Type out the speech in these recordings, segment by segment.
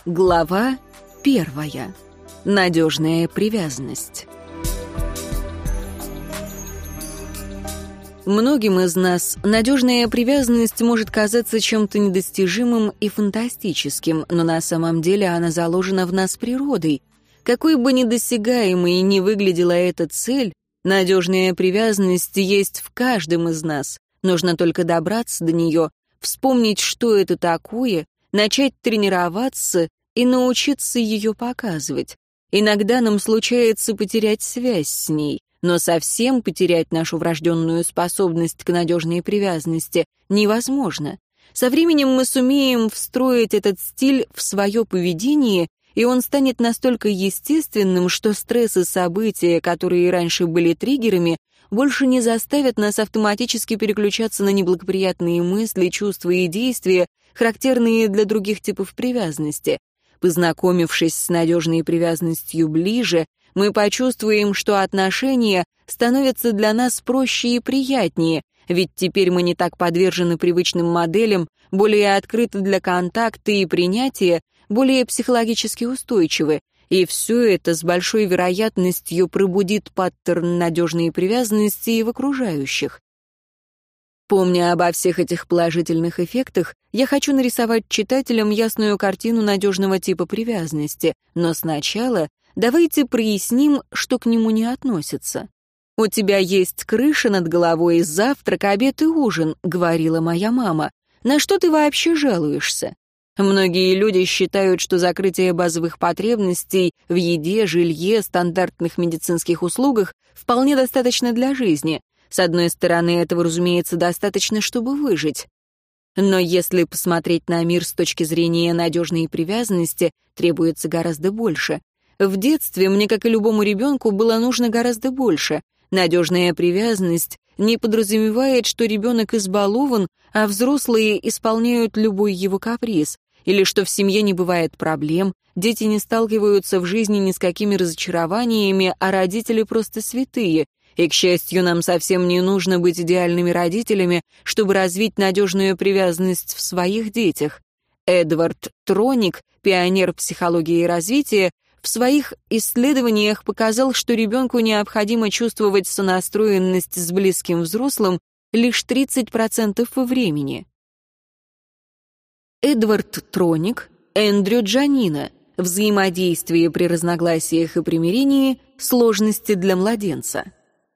Глава 1. Надежная привязанность. Многим из нас надежная привязанность может казаться чем-то недостижимым и фантастическим, но на самом деле она заложена в нас природой. Какой бы недосягаемой ни выглядела эта цель, надежная привязанность есть в каждом из нас. Нужно только добраться до нее, вспомнить, что это такое, начать тренироваться и научиться ее показывать. Иногда нам случается потерять связь с ней, но совсем потерять нашу врожденную способность к надежной привязанности невозможно. Со временем мы сумеем встроить этот стиль в свое поведение, и он станет настолько естественным, что стресс и события, которые раньше были триггерами, больше не заставят нас автоматически переключаться на неблагоприятные мысли, чувства и действия, характерные для других типов привязанности. Познакомившись с надежной привязанностью ближе, мы почувствуем, что отношения становятся для нас проще и приятнее, ведь теперь мы не так подвержены привычным моделям, более открыты для контакта и принятия, более психологически устойчивы. И все это с большой вероятностью пробудит паттерн надежной привязанности и в окружающих. Помня обо всех этих положительных эффектах, я хочу нарисовать читателям ясную картину надежного типа привязанности, но сначала давайте проясним, что к нему не относится. «У тебя есть крыша над головой, завтрак, обед и ужин», — говорила моя мама. «На что ты вообще жалуешься?» Многие люди считают, что закрытие базовых потребностей в еде, жилье, стандартных медицинских услугах вполне достаточно для жизни. С одной стороны, этого, разумеется, достаточно, чтобы выжить. Но если посмотреть на мир с точки зрения надежной привязанности, требуется гораздо больше. В детстве мне, как и любому ребенку, было нужно гораздо больше. Надежная привязанность не подразумевает, что ребенок избалован, а взрослые исполняют любой его каприз, или что в семье не бывает проблем, дети не сталкиваются в жизни ни с какими разочарованиями, а родители просто святые. И, к счастью, нам совсем не нужно быть идеальными родителями, чтобы развить надежную привязанность в своих детях. Эдвард Троник, пионер психологии и развития, в своих исследованиях показал, что ребенку необходимо чувствовать сонастроенность с близким взрослым лишь 30% времени. Эдвард Троник, Эндрю Джанина. Взаимодействие при разногласиях и примирении, сложности для младенца.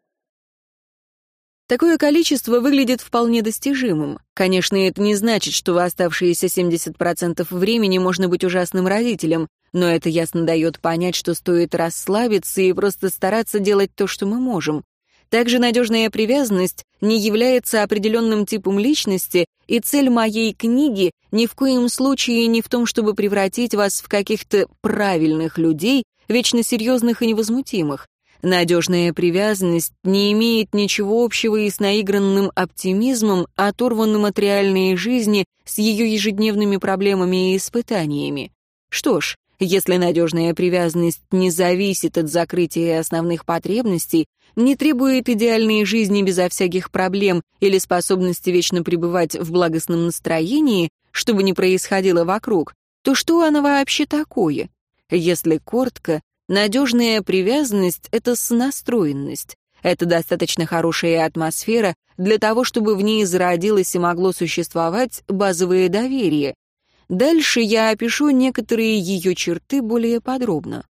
Такое количество выглядит вполне достижимым. Конечно, это не значит, что в оставшиеся 70% времени можно быть ужасным родителем, но это ясно дает понять, что стоит расслабиться и просто стараться делать то, что мы можем. Также надежная привязанность не является определенным типом личности, и цель моей книги ни в коем случае не в том, чтобы превратить вас в каких-то правильных людей, вечно серьезных и невозмутимых. Надежная привязанность не имеет ничего общего и с наигранным оптимизмом, оторванным от реальной жизни с ее ежедневными проблемами и испытаниями. Что ж, если надежная привязанность не зависит от закрытия основных потребностей, не требует идеальной жизни безо всяких проблем или способности вечно пребывать в благостном настроении, что бы ни происходило вокруг, то что она вообще такое? Если коротко, надежная привязанность — это сонастроенность. Это достаточно хорошая атмосфера для того, чтобы в ней зародилось и могло существовать базовое доверие. Дальше я опишу некоторые ее черты более подробно.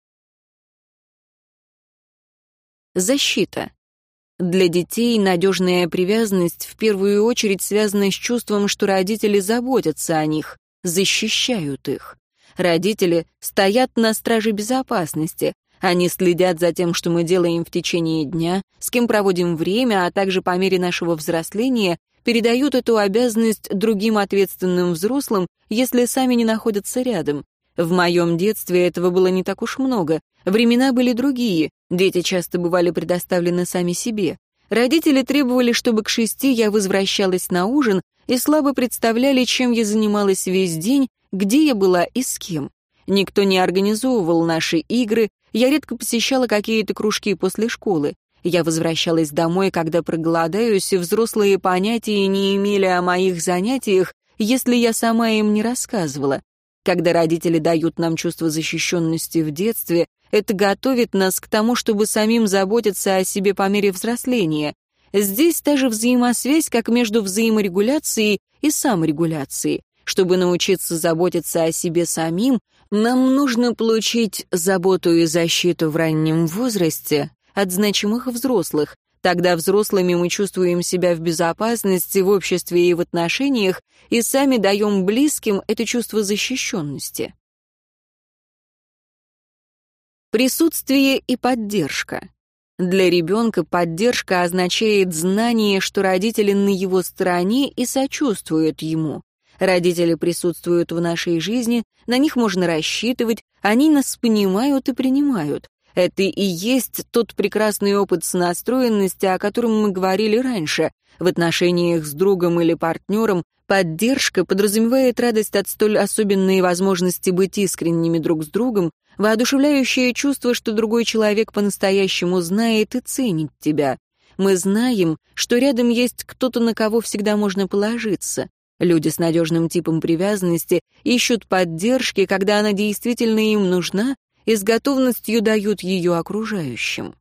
Защита. Для детей надежная привязанность в первую очередь связана с чувством, что родители заботятся о них, защищают их. Родители стоят на страже безопасности. Они следят за тем, что мы делаем в течение дня, с кем проводим время, а также по мере нашего взросления передают эту обязанность другим ответственным взрослым, если сами не находятся рядом. В моем детстве этого было не так уж много. Времена были другие, дети часто бывали предоставлены сами себе. Родители требовали, чтобы к 6 я возвращалась на ужин, и слабо представляли, чем я занималась весь день, где я была и с кем. Никто не организовывал наши игры, я редко посещала какие-то кружки после школы. Я возвращалась домой, когда проголодаюсь, и взрослые понятия не имели о моих занятиях, если я сама им не рассказывала. Когда родители дают нам чувство защищенности в детстве, это готовит нас к тому, чтобы самим заботиться о себе по мере взросления. Здесь та же взаимосвязь, как между взаиморегуляцией и саморегуляцией. Чтобы научиться заботиться о себе самим, нам нужно получить заботу и защиту в раннем возрасте от значимых взрослых. Тогда взрослыми мы чувствуем себя в безопасности в обществе и в отношениях, и сами даем близким это чувство защищенности. Присутствие и поддержка. Для ребенка поддержка означает знание, что родители на его стороне и сочувствуют ему. Родители присутствуют в нашей жизни, на них можно рассчитывать, они нас понимают и принимают. Это и есть тот прекрасный опыт сонастроенности, о котором мы говорили раньше. В отношениях с другом или партнером поддержка подразумевает радость от столь особенной возможности быть искренними друг с другом, воодушевляющее чувство, что другой человек по-настоящему знает и ценит тебя. Мы знаем, что рядом есть кто-то, на кого всегда можно положиться. Люди с надежным типом привязанности ищут поддержки, когда она действительно им нужна, и с готовностью дают ее окружающим.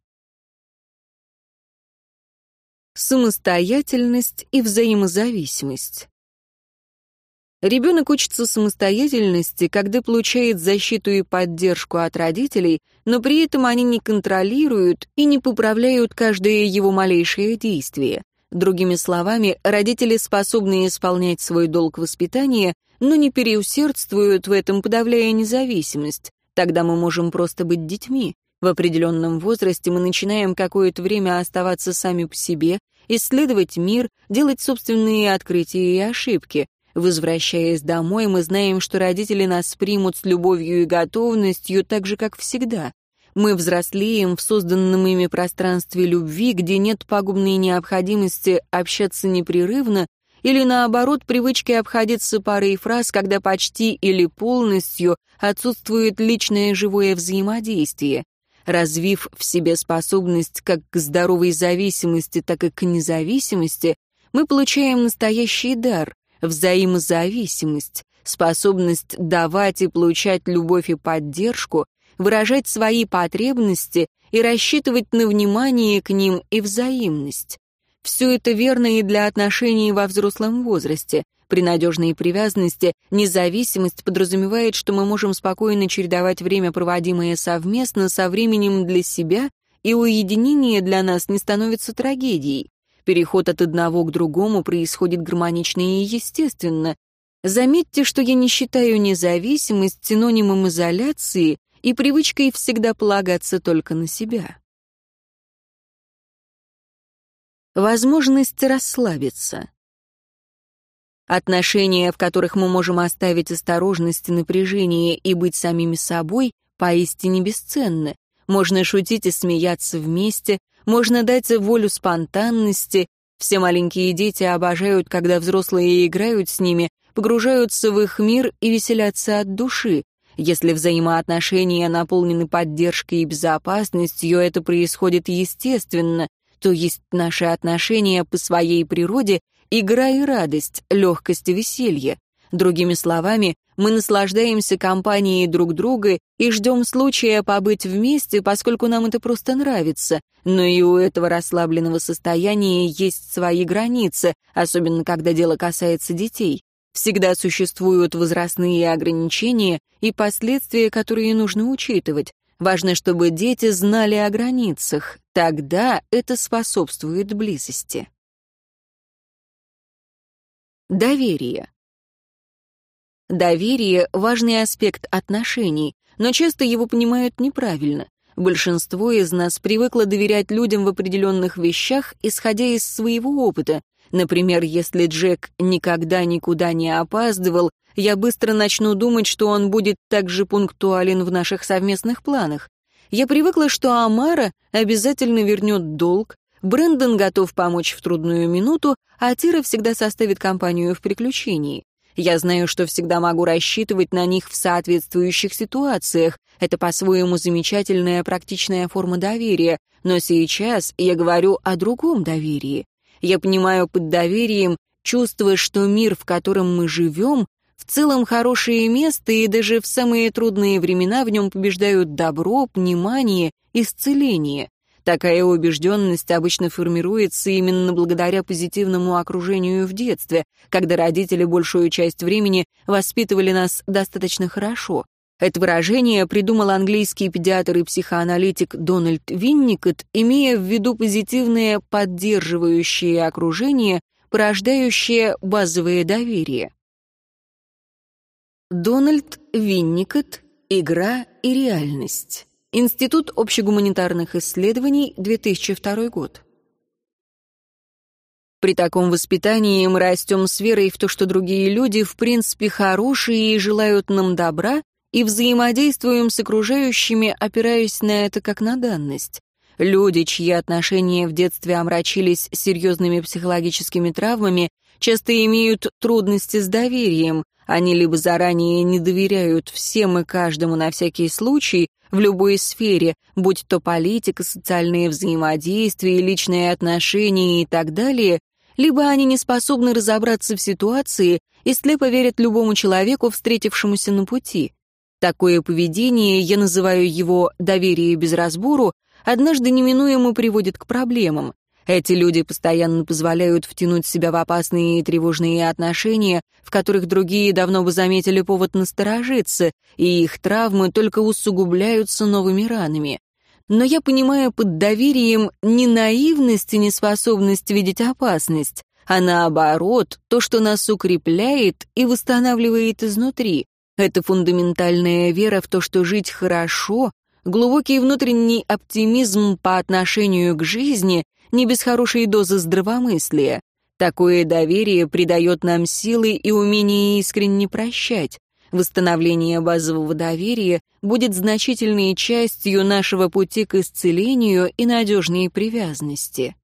Самостоятельность и взаимозависимость. Ребенок учится самостоятельности, когда получает защиту и поддержку от родителей, но при этом они не контролируют и не поправляют каждое его малейшее действие. Другими словами, родители способны исполнять свой долг воспитания, но не переусердствуют в этом, подавляя независимость. Тогда мы можем просто быть детьми. В определенном возрасте мы начинаем какое-то время оставаться сами по себе, исследовать мир, делать собственные открытия и ошибки. Возвращаясь домой, мы знаем, что родители нас примут с любовью и готовностью, так же, как всегда. Мы взрослеем в созданном ими пространстве любви, где нет пагубной необходимости общаться непрерывно, или наоборот, привычки обходиться парой фраз, когда почти или полностью отсутствует личное живое взаимодействие. Развив в себе способность как к здоровой зависимости, так и к независимости, мы получаем настоящий дар — взаимозависимость, способность давать и получать любовь и поддержку, выражать свои потребности и рассчитывать на внимание к ним и взаимность. Все это верно и для отношений во взрослом возрасте. При надежной привязанности независимость подразумевает, что мы можем спокойно чередовать время, проводимое совместно, со временем для себя, и уединение для нас не становится трагедией. Переход от одного к другому происходит гармонично и естественно. Заметьте, что я не считаю независимость синонимом изоляции и привычкой всегда полагаться только на себя. Возможность расслабиться. Отношения, в которых мы можем оставить осторожность и напряжение и быть самими собой, поистине бесценны. Можно шутить и смеяться вместе, можно дать волю спонтанности. Все маленькие дети обожают, когда взрослые играют с ними, погружаются в их мир и веселятся от души. Если взаимоотношения наполнены поддержкой и безопасностью, это происходит естественно, то есть наши отношения по своей природе — игра и радость, легкость и веселье. Другими словами, мы наслаждаемся компанией друг друга и ждем случая побыть вместе, поскольку нам это просто нравится, но и у этого расслабленного состояния есть свои границы, особенно когда дело касается детей. Всегда существуют возрастные ограничения и последствия, которые нужно учитывать. Важно, чтобы дети знали о границах, тогда это способствует близости. Доверие. Доверие — важный аспект отношений, но часто его понимают неправильно. Большинство из нас привыкло доверять людям в определенных вещах, исходя из своего опыта. Например, если Джек никогда никуда не опаздывал, я быстро начну думать, что он будет так же пунктуален в наших совместных планах. Я привыкла, что Амара обязательно вернет долг, Брэндон готов помочь в трудную минуту, а Тира всегда составит компанию в приключении. Я знаю, что всегда могу рассчитывать на них в соответствующих ситуациях. Это по-своему замечательная практичная форма доверия, но сейчас я говорю о другом доверии. Я понимаю под доверием чувство, что мир, в котором мы живем, в В целом хорошее место, и даже в самые трудные времена в нем побеждают добро, понимание, исцеление. Такая убежденность обычно формируется именно благодаря позитивному окружению в детстве, когда родители большую часть времени воспитывали нас достаточно хорошо. Это выражение придумал английский педиатр и психоаналитик Дональд Винникот, имея в виду позитивное поддерживающее окружение, порождающее базовое доверие. Дональд Винникот. Игра и реальность. Институт общегуманитарных исследований, 2002 год. При таком воспитании мы растем с верой в то, что другие люди в принципе хорошие и желают нам добра, и взаимодействуем с окружающими, опираясь на это как на данность. Люди, чьи отношения в детстве омрачились серьезными психологическими травмами, часто имеют трудности с доверием. Они либо заранее не доверяют всем и каждому на всякий случай, в любой сфере, будь то политика, социальные взаимодействия, личные отношения и так далее, либо они не способны разобраться в ситуации и слепо верят любому человеку, встретившемуся на пути. Такое поведение, я называю его «доверие без разбору», однажды неминуемо приводит к проблемам. Эти люди постоянно позволяют втянуть себя в опасные и тревожные отношения, в которых другие давно бы заметили повод насторожиться, и их травмы только усугубляются новыми ранами. Но я понимаю под доверием не наивность и неспособность видеть опасность, а наоборот, то, что нас укрепляет и восстанавливает изнутри. Это фундаментальная вера в то, что жить хорошо, глубокий внутренний оптимизм по отношению к жизни не без хорошей дозы здравомыслия. Такое доверие придает нам силы и умение искренне прощать. Восстановление базового доверия будет значительной частью нашего пути к исцелению и надежной привязанности.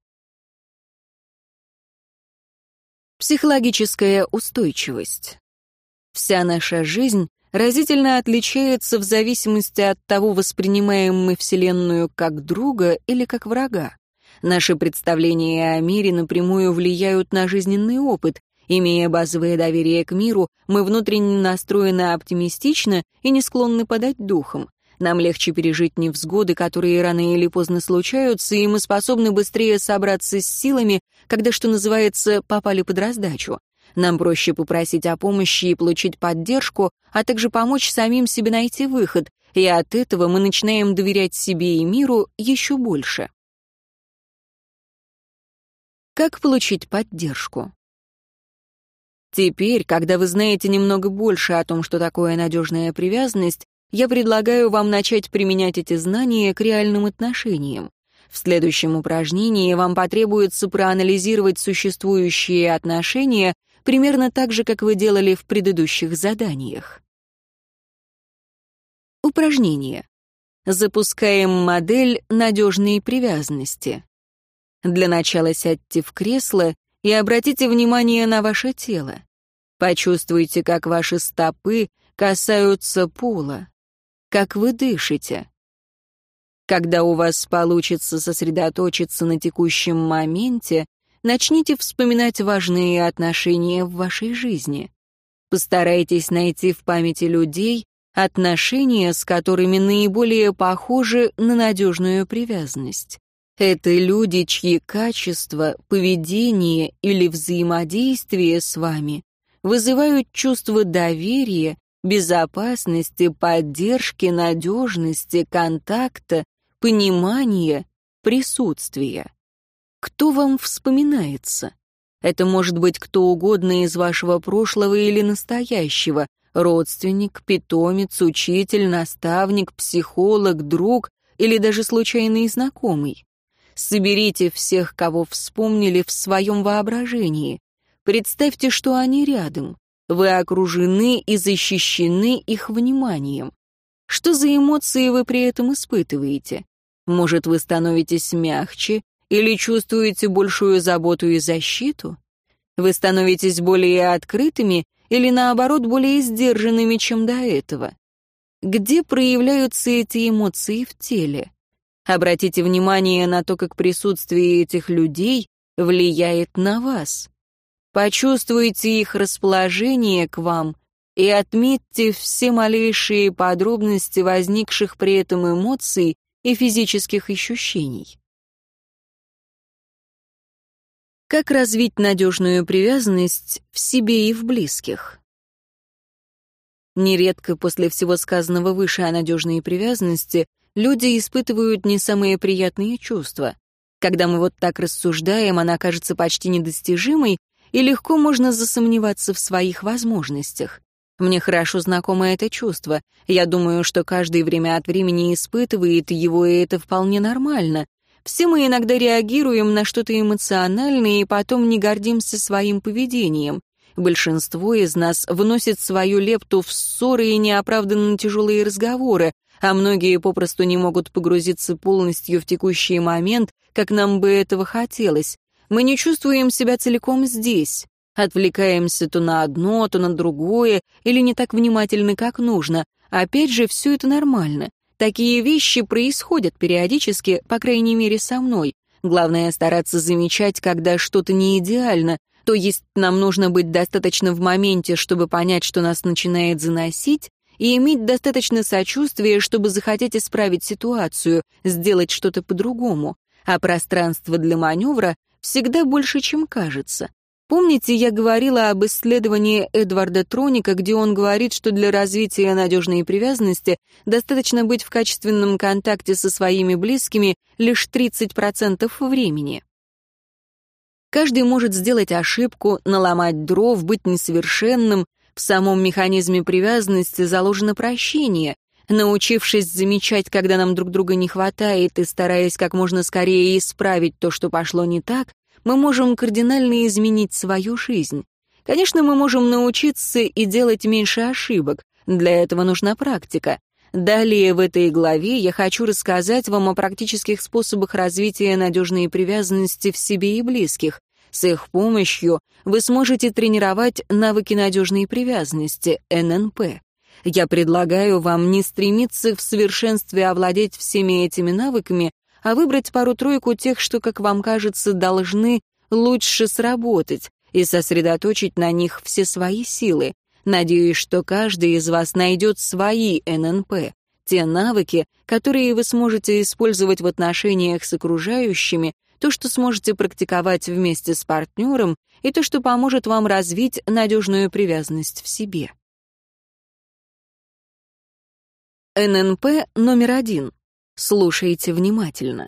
Психологическая устойчивость. Вся наша жизнь разительно отличается в зависимости от того, воспринимаем мы Вселенную как друга или как врага. Наши представления о мире напрямую влияют на жизненный опыт. Имея базовое доверие к миру, мы внутренне настроены оптимистично и не склонны падать духом. Нам легче пережить невзгоды, которые рано или поздно случаются, и мы способны быстрее собраться с силами, когда, что называется, попали под раздачу. Нам проще попросить о помощи и получить поддержку, а также помочь самим себе найти выход, и от этого мы начинаем доверять себе и миру еще больше. Как получить поддержку? Теперь, когда вы знаете немного больше о том, что такое надежная привязанность, я предлагаю вам начать применять эти знания к реальным отношениям. В следующем упражнении вам потребуется проанализировать существующие отношения примерно так же, как вы делали в предыдущих заданиях. Упражнение. Запускаем модель надежной привязанности. Для начала сядьте в кресло и обратите внимание на ваше тело. Почувствуйте, как ваши стопы касаются пола, как вы дышите. Когда у вас получится сосредоточиться на текущем моменте, начните вспоминать важные отношения в вашей жизни. Постарайтесь найти в памяти людей отношения, с которыми наиболее похожи на надежную привязанность. Это люди, чьи качества, поведение или взаимодействие с вами вызывают чувство доверия, безопасности, поддержки, надежности, контакта, понимания, присутствия. Кто вам вспоминается? Это может быть кто угодно из вашего прошлого или настоящего: родственник, питомец, учитель, наставник, психолог, друг или даже случайный знакомый. Соберите всех, кого вспомнили, в своем воображении. Представьте, что они рядом. Вы окружены и защищены их вниманием. Что за эмоции вы при этом испытываете? Может, вы становитесь мягче или чувствуете большую заботу и защиту? Вы становитесь более открытыми или, наоборот, более сдержанными, чем до этого? Где проявляются эти эмоции в теле? Обратите внимание на то, как присутствие этих людей влияет на вас. Почувствуйте их расположение к вам и отметьте все малейшие подробности возникших при этом эмоций и физических ощущений. Как развить надежную привязанность в себе и в близких? Нередко после всего сказанного выше о надежной привязанности люди испытывают не самые приятные чувства. Когда мы вот так рассуждаем, она кажется почти недостижимой, и легко можно засомневаться в своих возможностях. Мне хорошо знакомо это чувство. Я думаю, что каждый время от времени испытывает его, и это вполне нормально. Все мы иногда реагируем на что-то эмоциональное и потом не гордимся своим поведением. Большинство из нас вносит свою лепту в ссоры и неоправданно тяжелые разговоры, а многие попросту не могут погрузиться полностью в текущий момент, как нам бы этого хотелось. Мы не чувствуем себя целиком здесь. Отвлекаемся то на одно, то на другое, или не так внимательны, как нужно. Опять же, все это нормально. Такие вещи происходят периодически, по крайней мере, со мной. Главное — стараться замечать, когда что-то не идеально. То есть нам нужно быть достаточно в моменте, чтобы понять, что нас начинает заносить, и иметь достаточно сочувствия, чтобы захотеть исправить ситуацию, сделать что-то по-другому. А пространство для маневра всегда больше, чем кажется. Помните, я говорила об исследовании Эдварда Троника, где он говорит, что для развития надежной привязанности достаточно быть в качественном контакте со своими близкими лишь 30% времени. Каждый может сделать ошибку, наломать дров, быть несовершенным. В самом механизме привязанности заложено прощение. Научившись замечать, когда нам друг друга не хватает, и стараясь как можно скорее исправить то, что пошло не так, мы можем кардинально изменить свою жизнь. Конечно, мы можем научиться и делать меньше ошибок. Для этого нужна практика. Далее в этой главе я хочу рассказать вам о практических способах развития надежной привязанности в себе и близких. С их помощью вы сможете тренировать навыки надежной привязанности, ННП. Я предлагаю вам не стремиться в совершенстве овладеть всеми этими навыками, а выбрать пару-тройку тех, что, как вам кажется, должны лучше сработать, и сосредоточить на них все свои силы. Надеюсь, что каждый из вас найдет свои ННП, те навыки, которые вы сможете использовать в отношениях с окружающими, то, что сможете практиковать вместе с партнером, и то, что поможет вам развить надежную привязанность в себе. ННП номер 1. Слушайте внимательно.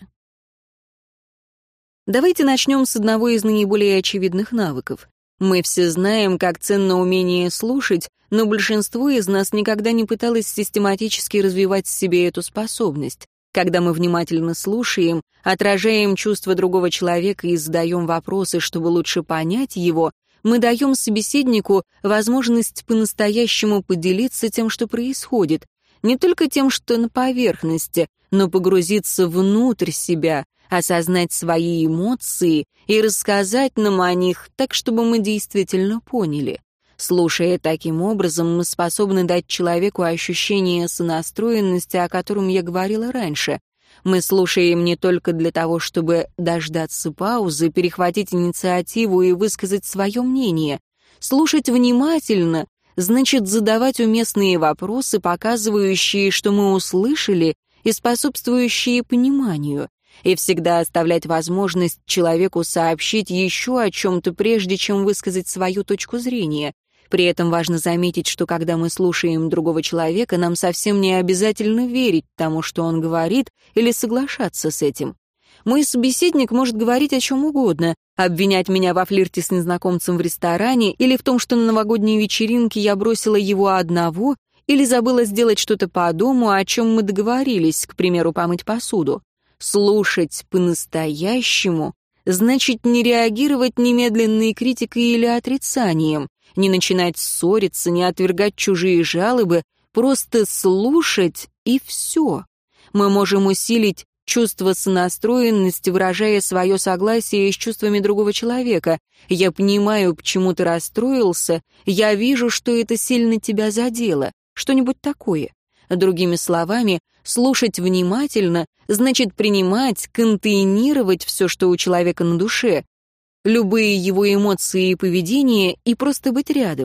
Давайте начнем с одного из наиболее очевидных навыков. Мы все знаем, как ценно умение слушать, но большинство из нас никогда не пыталось систематически развивать в себе эту способность. Когда мы внимательно слушаем, отражаем чувства другого человека и задаем вопросы, чтобы лучше понять его, мы даем собеседнику возможность по-настоящему поделиться тем, что происходит, не только тем, что на поверхности, но погрузиться внутрь себя, осознать свои эмоции и рассказать нам о них так, чтобы мы действительно поняли. Слушая таким образом, мы способны дать человеку ощущение сонастроенности, о котором я говорила раньше. Мы слушаем не только для того, чтобы дождаться паузы, перехватить инициативу и высказать свое мнение. Слушать внимательно значит задавать уместные вопросы, показывающие, что мы услышали, и способствующие пониманию, и всегда оставлять возможность человеку сообщить еще о чем-то, прежде чем высказать свою точку зрения. При этом важно заметить, что когда мы слушаем другого человека, нам совсем не обязательно верить тому, что он говорит, или соглашаться с этим. Мой собеседник может говорить о чем угодно, обвинять меня во флирте с незнакомцем в ресторане или в том, что на новогодней вечеринке я бросила его одного или забыла сделать что-то по дому, о чем мы договорились, к примеру, помыть посуду. Слушать по-настоящему значит не реагировать немедленной критикой или отрицанием, не начинать ссориться, не отвергать чужие жалобы, просто слушать и все. Мы можем усилить чувство сонастроенности, выражая свое согласие с чувствами другого человека. Я понимаю, почему ты расстроился, я вижу, что это сильно тебя задело. Что-нибудь такое. Другими словами, слушать внимательно значит принимать, контейнировать все, что у человека на душе, любые его эмоции и поведение, и просто быть рядом.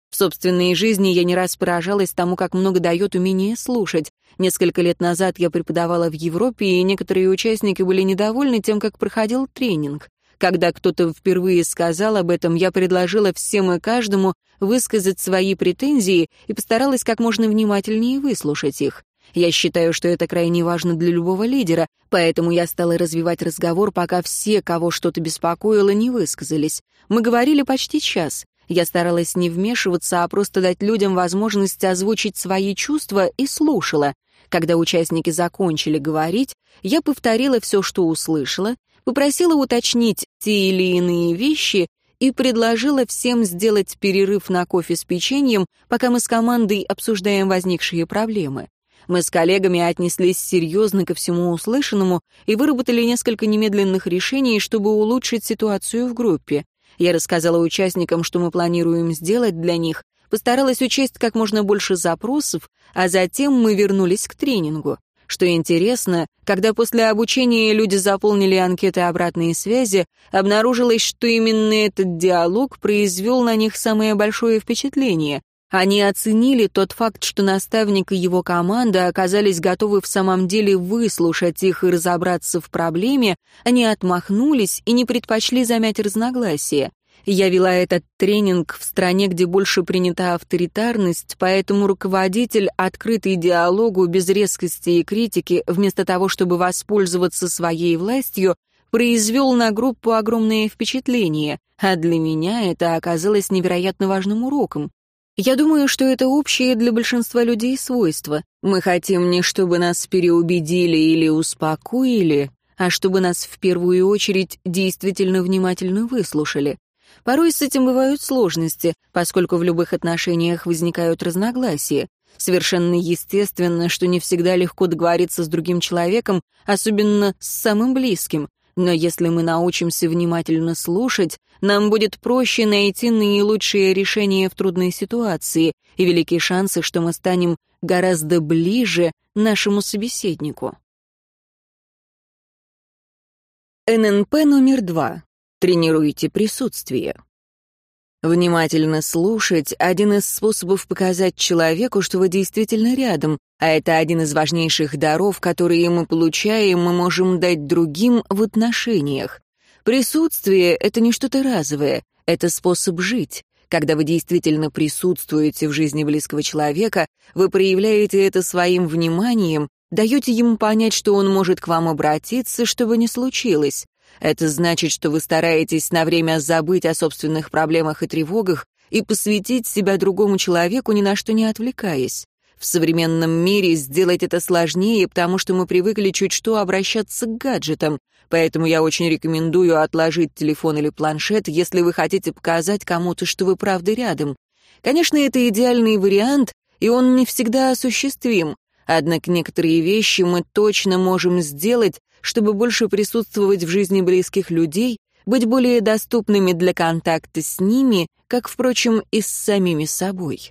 В собственной жизни я не раз поражалась тому, как много дает умение слушать. Несколько лет назад я преподавала в Европе, и некоторые участники были недовольны тем, как проходил тренинг. Когда кто-то впервые сказал об этом, я предложила всем и каждому высказать свои претензии и постаралась как можно внимательнее выслушать их. Я считаю, что это крайне важно для любого лидера, поэтому я стала развивать разговор, пока все, кого что-то беспокоило, не высказались. Мы говорили почти час. Я старалась не вмешиваться, а просто дать людям возможность озвучить свои чувства и слушала. Когда участники закончили говорить, я повторила все, что услышала, попросила уточнить те или иные вещи и предложила всем сделать перерыв на кофе с печеньем, пока мы с командой обсуждаем возникшие проблемы. Мы с коллегами отнеслись серьезно ко всему услышанному и выработали несколько немедленных решений, чтобы улучшить ситуацию в группе. Я рассказала участникам, что мы планируем сделать для них, постаралась учесть как можно больше запросов, а затем мы вернулись к тренингу. Что интересно, когда после обучения люди заполнили анкеты обратной связи, обнаружилось, что именно этот диалог произвел на них самое большое впечатление. Они оценили тот факт, что наставник и его команда оказались готовы в самом деле выслушать их и разобраться в проблеме, они отмахнулись и не предпочли замять разногласия. Я вела этот тренинг в стране, где больше принята авторитарность, поэтому руководитель, открытый диалогу без резкости и критики, вместо того, чтобы воспользоваться своей властью, произвел на группу огромное впечатление, а для меня это оказалось невероятно важным уроком. Я думаю, что это общее для большинства людей свойство. Мы хотим не чтобы нас переубедили или успокоили, а чтобы нас в первую очередь действительно внимательно выслушали. Порой с этим бывают сложности, поскольку в любых отношениях возникают разногласия. Совершенно естественно, что не всегда легко договориться с другим человеком, особенно с самым близким. Но если мы научимся внимательно слушать, нам будет проще найти наилучшее решение в трудной ситуации, и велики шансы, что мы станем гораздо ближе нашему собеседнику. ННП номер 2. Тренируйте присутствие. Внимательно слушать — один из способов показать человеку, что вы действительно рядом, а это один из важнейших даров, которые мы получаем и можем дать другим в отношениях. Присутствие — это не что-то разовое, это способ жить. Когда вы действительно присутствуете в жизни близкого человека, вы проявляете это своим вниманием, даете ему понять, что он может к вам обратиться, что бы ни случилось. Это значит, что вы стараетесь на время забыть о собственных проблемах и тревогах и посвятить себя другому человеку, ни на что не отвлекаясь. В современном мире сделать это сложнее, потому что мы привыкли чуть что обращаться к гаджетам, поэтому я очень рекомендую отложить телефон или планшет, если вы хотите показать кому-то, что вы правда рядом. Конечно, это идеальный вариант, и он не всегда осуществим, однако некоторые вещи мы точно можем сделать, чтобы больше присутствовать в жизни близких людей, быть более доступными для контакта с ними, как, впрочем, и с самими собой.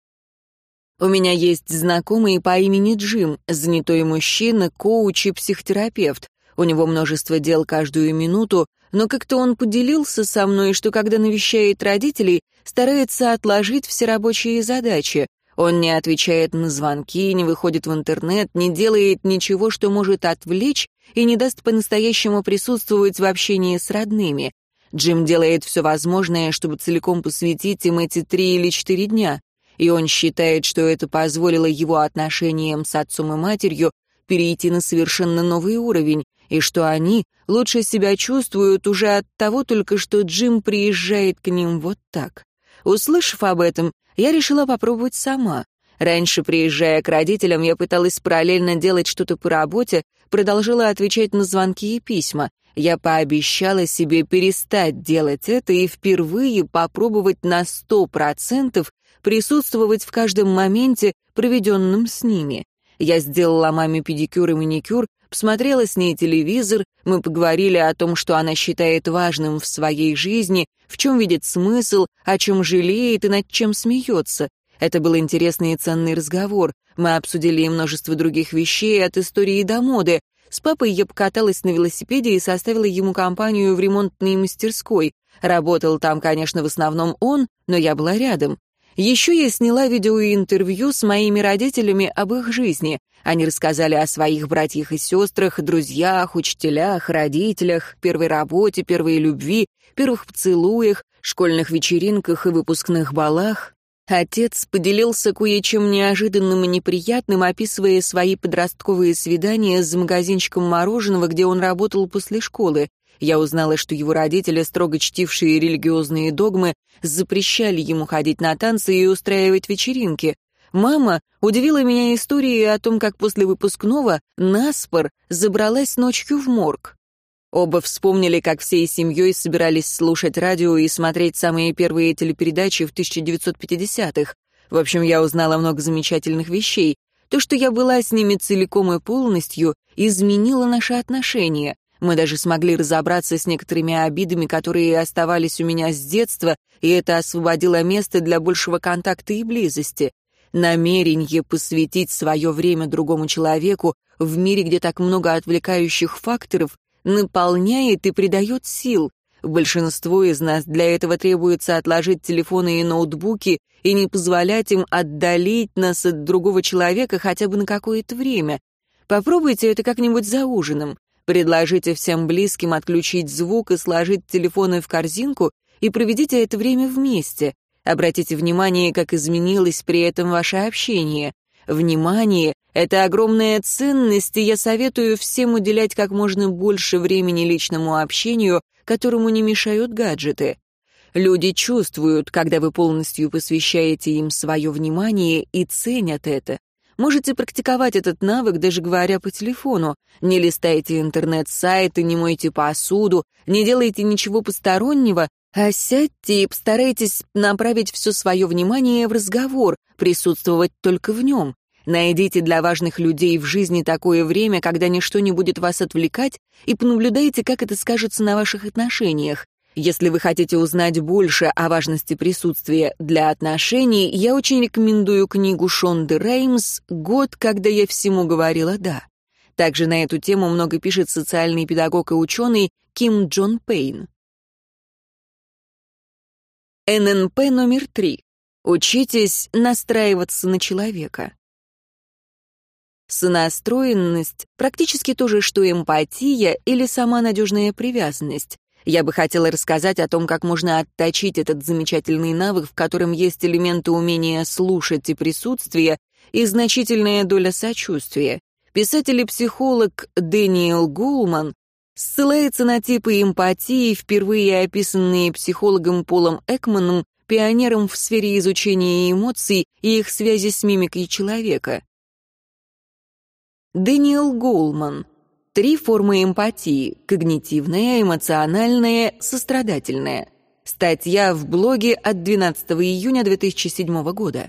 У меня есть знакомый по имени Джим, занятой мужчина, коуч и психотерапевт. У него множество дел каждую минуту, но как-то он поделился со мной, что когда навещает родителей, старается отложить все рабочие задачи. Он не отвечает на звонки, не выходит в интернет, не делает ничего, что может отвлечь и не даст по-настоящему присутствовать в общении с родными. Джим делает все возможное, чтобы целиком посвятить им эти 3 или 4 дня. И он считает, что это позволило его отношениям с отцом и матерью перейти на совершенно новый уровень, и что они лучше себя чувствуют уже от того только, что Джим приезжает к ним вот так. Услышав об этом, я решила попробовать сама. Раньше, приезжая к родителям, я пыталась параллельно делать что-то по работе, продолжала отвечать на звонки и письма. Я пообещала себе перестать делать это и впервые попробовать на 100% присутствовать в каждом моменте, проведенном с ними. Я сделала маме педикюр и маникюр, посмотрела с ней телевизор, мы поговорили о том, что она считает важным в своей жизни, в чем видит смысл, о чем жалеет и над чем смеется. Это был интересный и ценный разговор. Мы обсудили и множество других вещей, от истории до моды. С папой я покаталась на велосипеде и составила ему компанию в ремонтной мастерской. Работал там, конечно, в основном он, но я была рядом. Еще я сняла видеоинтервью с моими родителями об их жизни. Они рассказали о своих братьях и сестрах, друзьях, учителях, родителях, первой работе, первой любви, первых поцелуях, школьных вечеринках и выпускных балах. Отец поделился кое-чем неожиданным и неприятным, описывая свои подростковые свидания с магазинчиком мороженого, где он работал после школы. Я узнала, что его родители, строго чтившие религиозные догмы, запрещали ему ходить на танцы и устраивать вечеринки. Мама удивила меня историей о том, как после выпускного наспор забралась ночью в морг. Оба вспомнили, как всей семьей собирались слушать радио и смотреть самые первые телепередачи в 1950-х. В общем, я узнала много замечательных вещей. То, что я была с ними целиком и полностью, изменило наши отношения. Мы даже смогли разобраться с некоторыми обидами, которые оставались у меня с детства, и это освободило место для большего контакта и близости. Намерение посвятить свое время другому человеку в мире, где так много отвлекающих факторов, наполняет и придает сил. Большинству из нас для этого требуется отложить телефоны и ноутбуки и не позволять им отдалить нас от другого человека хотя бы на какое-то время. Попробуйте это как-нибудь за ужином. Предложите всем близким отключить звук и сложить телефоны в корзинку и проведите это время вместе. Обратите внимание, как изменилось при этом ваше общение. Внимание — это огромная ценность, и я советую всем уделять как можно больше времени личному общению, которому не мешают гаджеты. Люди чувствуют, когда вы полностью посвящаете им свое внимание, и ценят это. Можете практиковать этот навык, даже говоря по телефону. Не листайте интернет-сайты, не мойте посуду, не делайте ничего постороннего, а сядьте и постарайтесь направить все свое внимание в разговор, присутствовать только в нем. Найдите для важных людей в жизни такое время, когда ничто не будет вас отвлекать, и понаблюдайте, как это скажется на ваших отношениях. Если вы хотите узнать больше о важности присутствия для отношений, я очень рекомендую книгу Шонды Реймс «Год, когда я всему говорила «да». Также на эту тему много пишет социальный педагог и ученый Ким Джон Пейн. ННП номер 3. Учитесь настраиваться на человека. Сонастроенность — практически то же, что эмпатия или сама надежная привязанность. Я бы хотела рассказать о том, как можно отточить этот замечательный навык, в котором есть элементы умения слушать и присутствия, и значительная доля сочувствия. Писатель и психолог Дэниел Гулман ссылается на типы эмпатии, впервые описанные психологом Полом Экманом, пионером в сфере изучения эмоций и их связи с мимикой человека. Дэниел Гулман. 3 формы эмпатии – когнитивная, эмоциональная, сострадательная. Статья в блоге от 12 июня 2007 года.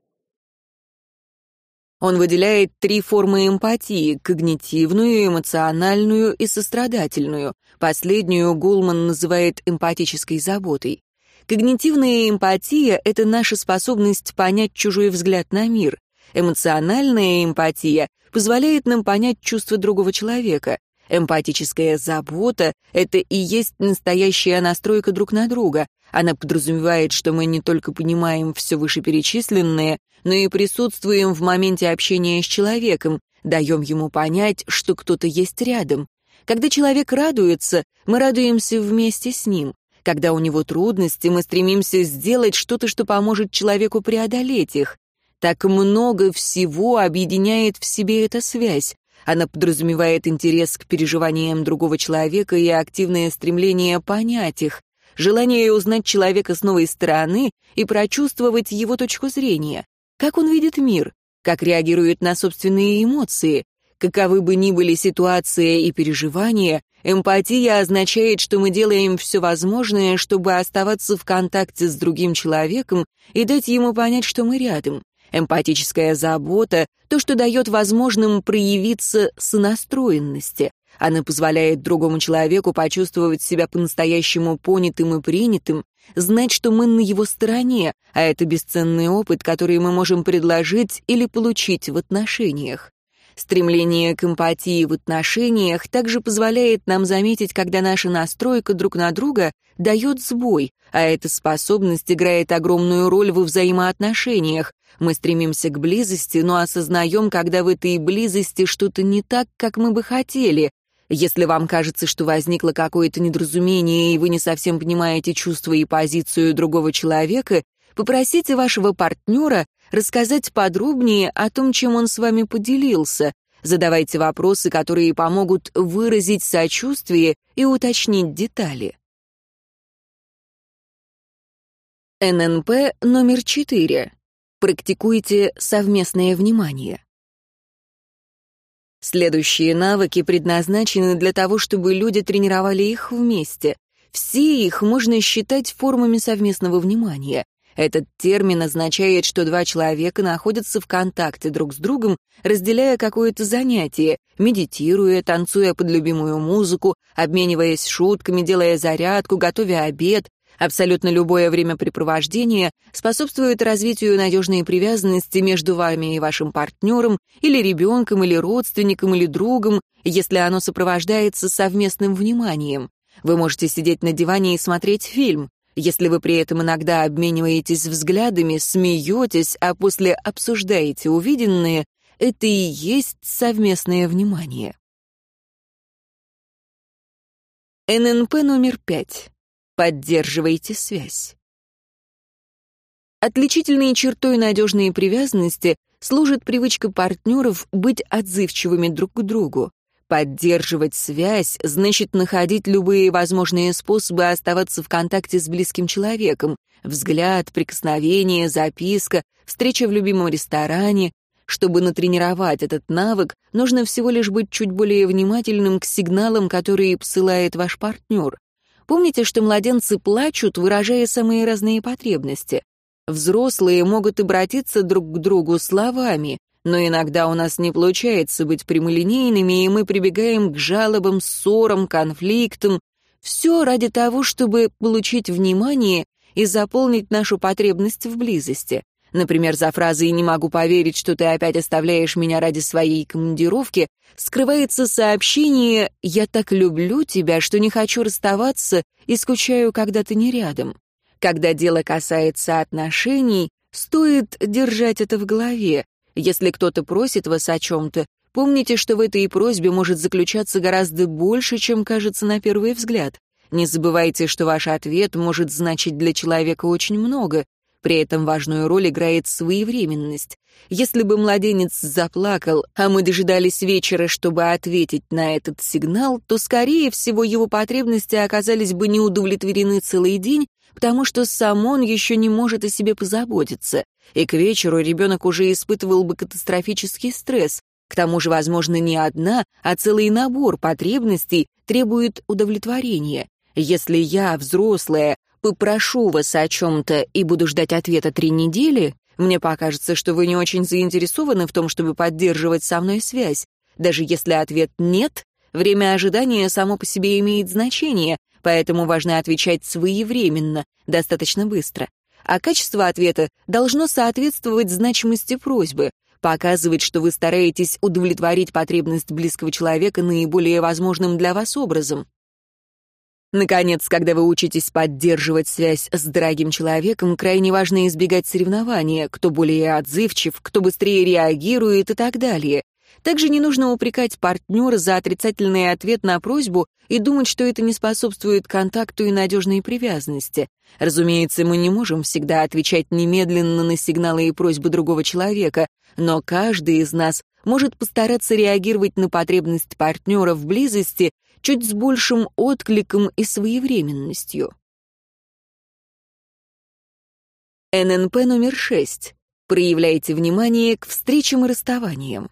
Он выделяет 3 формы эмпатии – когнитивную, эмоциональную и сострадательную. Последнюю Гулман называет эмпатической заботой. Когнитивная эмпатия – это наша способность понять чужой взгляд на мир. Эмоциональная эмпатия позволяет нам понять чувства другого человека. Эмпатическая забота — это и есть настоящая настройка друг на друга. Она подразумевает, что мы не только понимаем все вышеперечисленное, но и присутствуем в моменте общения с человеком, даем ему понять, что кто-то есть рядом. Когда человек радуется, мы радуемся вместе с ним. Когда у него трудности, мы стремимся сделать что-то, что поможет человеку преодолеть их. Так много всего объединяет в себе эта связь. Она подразумевает интерес к переживаниям другого человека и активное стремление понять их, желание узнать человека с новой стороны и прочувствовать его точку зрения, как он видит мир, как реагирует на собственные эмоции. Каковы бы ни были ситуация и переживания, эмпатия означает, что мы делаем все возможное, чтобы оставаться в контакте с другим человеком и дать ему понять, что мы рядом. Эмпатическая забота — то, что дает возможным проявиться сонастроенности. Она позволяет другому человеку почувствовать себя по-настоящему понятым и принятым, знать, что мы на его стороне, а это бесценный опыт, который мы можем предложить или получить в отношениях. Стремление к эмпатии в отношениях также позволяет нам заметить, когда наша настройка друг на друга дает сбой, а эта способность играет огромную роль во взаимоотношениях. Мы стремимся к близости, но осознаем, когда в этой близости что-то не так, как мы бы хотели. Если вам кажется, что возникло какое-то недоразумение, и вы не совсем понимаете чувства и позицию другого человека, попросите вашего партнера рассказать подробнее о том, чем он с вами поделился. Задавайте вопросы, которые помогут выразить сочувствие и уточнить детали. ННП номер 4. Практикуйте совместное внимание. Следующие навыки предназначены для того, чтобы люди тренировали их вместе. Все их можно считать формами совместного внимания. Этот термин означает, что два человека находятся в контакте друг с другом, разделяя какое-то занятие, медитируя, танцуя под любимую музыку, обмениваясь шутками, делая зарядку, готовя обед. Абсолютно любое времяпрепровождение способствует развитию надежной привязанности между вами и вашим партнером, или ребенком, или родственником, или другом, если оно сопровождается совместным вниманием. Вы можете сидеть на диване и смотреть фильм. Если вы при этом иногда обмениваетесь взглядами, смеетесь, а после обсуждаете увиденное, это и есть совместное внимание. ННП номер 5. Поддерживайте связь. Отличительной чертой надежной привязанности служит привычка партнеров быть отзывчивыми друг к другу. Поддерживать связь значит находить любые возможные способы оставаться в контакте с близким человеком. Взгляд, прикосновение, записка, встреча в любимом ресторане. Чтобы натренировать этот навык, нужно всего лишь быть чуть более внимательным к сигналам, которые посылает ваш партнер. Помните, что младенцы плачут, выражая самые разные потребности. Взрослые могут обратиться друг к другу словами, но иногда у нас не получается быть прямолинейными, и мы прибегаем к жалобам, ссорам, конфликтам. Все ради того, чтобы получить внимание и заполнить нашу потребность в близости. Например, за фразой «не могу поверить, что ты опять оставляешь меня ради своей командировки» скрывается сообщение «я так люблю тебя, что не хочу расставаться и скучаю, когда ты не рядом». Когда дело касается отношений, стоит держать это в голове. Если кто-то просит вас о чем-то, помните, что в этой просьбе может заключаться гораздо больше, чем кажется на первый взгляд. Не забывайте, что ваш ответ может значить для человека очень много. При этом важную роль играет своевременность. Если бы младенец заплакал, а мы дожидались вечера, чтобы ответить на этот сигнал, то, скорее всего, его потребности оказались бы не удовлетворены целый день, потому что сам он еще не может о себе позаботиться. И к вечеру ребенок уже испытывал бы катастрофический стресс. К тому же, возможно, не одна, а целый набор потребностей требует удовлетворения. Если я, взрослая, попрошу вас о чем-то и буду ждать ответа 3 недели, мне покажется, что вы не очень заинтересованы в том, чтобы поддерживать со мной связь. Даже если ответ «нет», время ожидания само по себе имеет значение, поэтому важно отвечать своевременно, достаточно быстро. А качество ответа должно соответствовать значимости просьбы, показывать, что вы стараетесь удовлетворить потребность близкого человека наиболее возможным для вас образом. Наконец, когда вы учитесь поддерживать связь с дорогим человеком, крайне важно избегать соревнования, кто более отзывчив, кто быстрее реагирует и так далее. Также не нужно упрекать партнера за отрицательный ответ на просьбу и думать, что это не способствует контакту и надежной привязанности. Разумеется, мы не можем всегда отвечать немедленно на сигналы и просьбы другого человека, но каждый из нас может постараться реагировать на потребность партнера в близости чуть с большим откликом и своевременностью. ННП номер 6. Проявляйте внимание к встречам и расставаниям.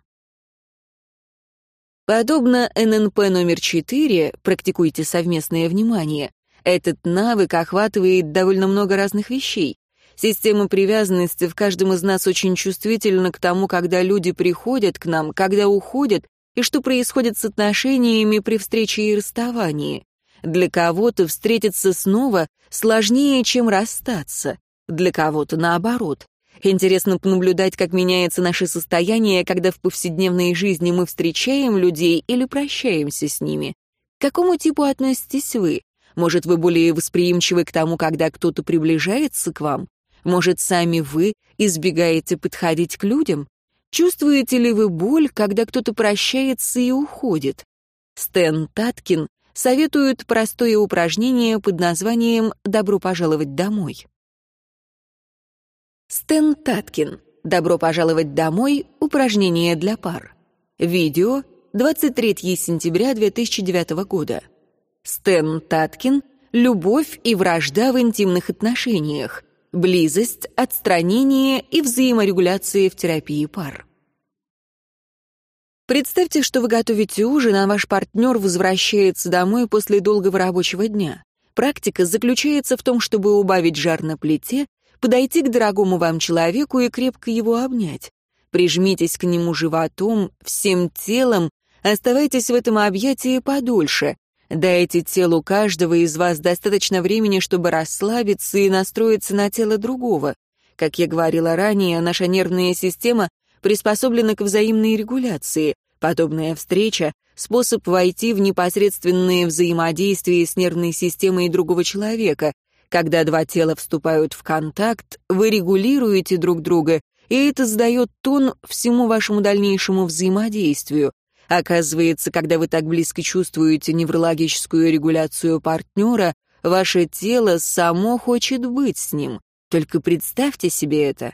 Подобно ННП номер 4, практикуйте совместное внимание, этот навык охватывает довольно много разных вещей. Система привязанности в каждом из нас очень чувствительна к тому, когда люди приходят к нам, когда уходят, и что происходит с отношениями при встрече и расставании. Для кого-то встретиться снова сложнее, чем расстаться, для кого-то наоборот. Интересно понаблюдать, как меняется наше состояние, когда в повседневной жизни мы встречаем людей или прощаемся с ними. К какому типу относитесь вы? Может, вы более восприимчивы к тому, когда кто-то приближается к вам? Может, сами вы избегаете подходить к людям? Чувствуете ли вы боль, когда кто-то прощается и уходит? Стэн Таткин советует простое упражнение под названием «Добро пожаловать домой». Стэн Таткин. «Добро пожаловать домой. Упражнение для пар». Видео. 23 сентября 2009 года. Стэн Таткин. «Любовь и вражда в интимных отношениях. Близость, отстранение и взаиморегуляция в терапии пар». Представьте, что вы готовите ужин, а ваш партнер возвращается домой после долгого рабочего дня. Практика заключается в том, чтобы убавить жар на плите, подойти к дорогому вам человеку и крепко его обнять. Прижмитесь к нему животом, всем телом, оставайтесь в этом объятии подольше. Дайте телу каждого из вас достаточно времени, чтобы расслабиться и настроиться на тело другого. Как я говорила ранее, наша нервная система приспособлена к взаимной регуляции. Подобная встреча — способ войти в непосредственное взаимодействие с нервной системой другого человека. Когда два тела вступают в контакт, вы регулируете друг друга, и это задает тон всему вашему дальнейшему взаимодействию. Оказывается, когда вы так близко чувствуете неврологическую регуляцию партнера, ваше тело само хочет быть с ним. Только представьте себе это.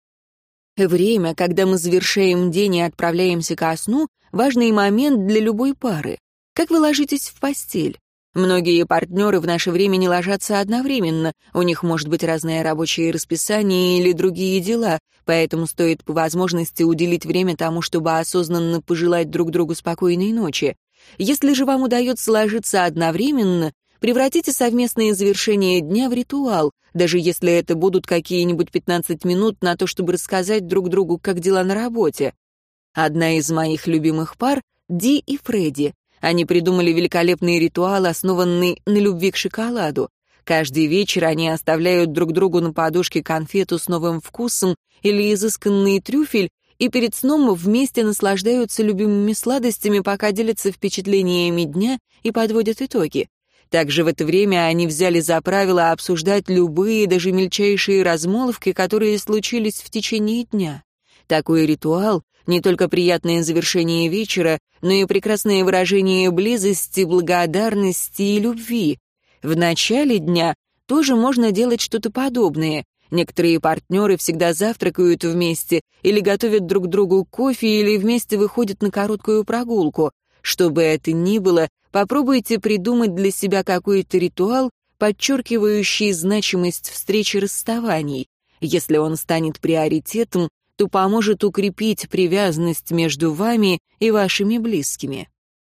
Время, когда мы завершаем день и отправляемся ко сну, важный момент для любой пары. Как вы ложитесь в постель? Многие партнеры в наше время не ложатся одновременно, у них может быть разное рабочее расписание или другие дела, поэтому стоит по возможности уделить время тому, чтобы осознанно пожелать друг другу спокойной ночи. Если же вам удается ложиться одновременно, превратите совместное завершение дня в ритуал, даже если это будут какие-нибудь 15 минут на то, чтобы рассказать друг другу, как дела на работе. Одна из моих любимых пар — Ди и Фредди. Они придумали великолепный ритуал, основанный на любви к шоколаду. Каждый вечер они оставляют друг другу на подушке конфету с новым вкусом или изысканный трюфель, и перед сном вместе наслаждаются любимыми сладостями, пока делятся впечатлениями дня и подводят итоги. Также в это время они взяли за правило обсуждать любые, даже мельчайшие размолвки, которые случились в течение дня. Такой ритуал — не только приятное завершение вечера, но и прекрасное выражение близости, благодарности и любви. В начале дня тоже можно делать что-то подобное. Некоторые партнеры всегда завтракают вместе или готовят друг другу кофе или вместе выходят на короткую прогулку. Что бы это ни было, попробуйте придумать для себя какой-то ритуал, подчеркивающий значимость встречи расставаний. Если он станет приоритетом, то поможет укрепить привязанность между вами и вашими близкими.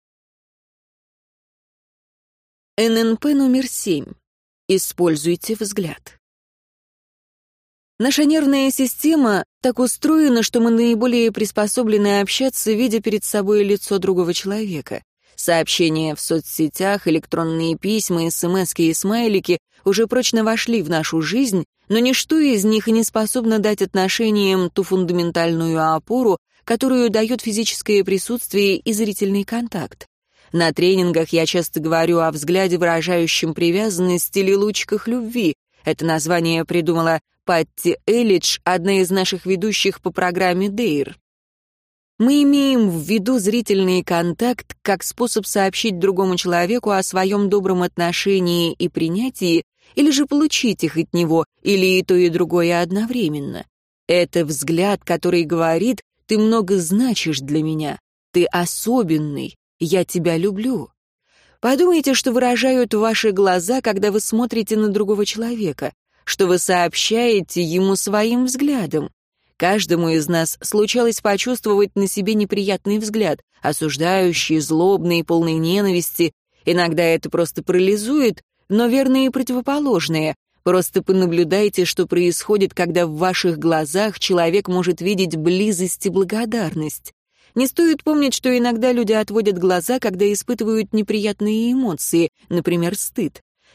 ННП номер 7. Используйте взгляд. Наша нервная система так устроена, что мы наиболее приспособлены общаться, видя перед собой лицо другого человека. Сообщения в соцсетях, электронные письма, смски и смайлики уже прочно вошли в нашу жизнь, но ничто из них и не способно дать отношениям ту фундаментальную опору, которую дает физическое присутствие и зрительный контакт. На тренингах я часто говорю о взгляде, выражающем привязанность, или лучиках любви. Это название придумала Патти Эллидж, одна из наших ведущих по программе Дейр. Мы имеем в виду зрительный контакт как способ сообщить другому человеку о своем добром отношении и принятии, или же получить их от него, или и то, и другое одновременно. Это взгляд, который говорит: «Ты много значишь для меня, ты особенный, я тебя люблю». Подумайте, что выражают ваши глаза, когда вы смотрите на другого человека, что вы сообщаете ему своим взглядом. Каждому из нас случалось почувствовать на себе неприятный взгляд, осуждающий, злобный, полный ненависти. Иногда это просто парализует, но верно и противоположное. Просто понаблюдайте, что происходит, когда в ваших глазах человек может видеть близость и благодарность. Не стоит помнить, что иногда люди отводят глаза, когда испытывают неприятные эмоции, например, стыд.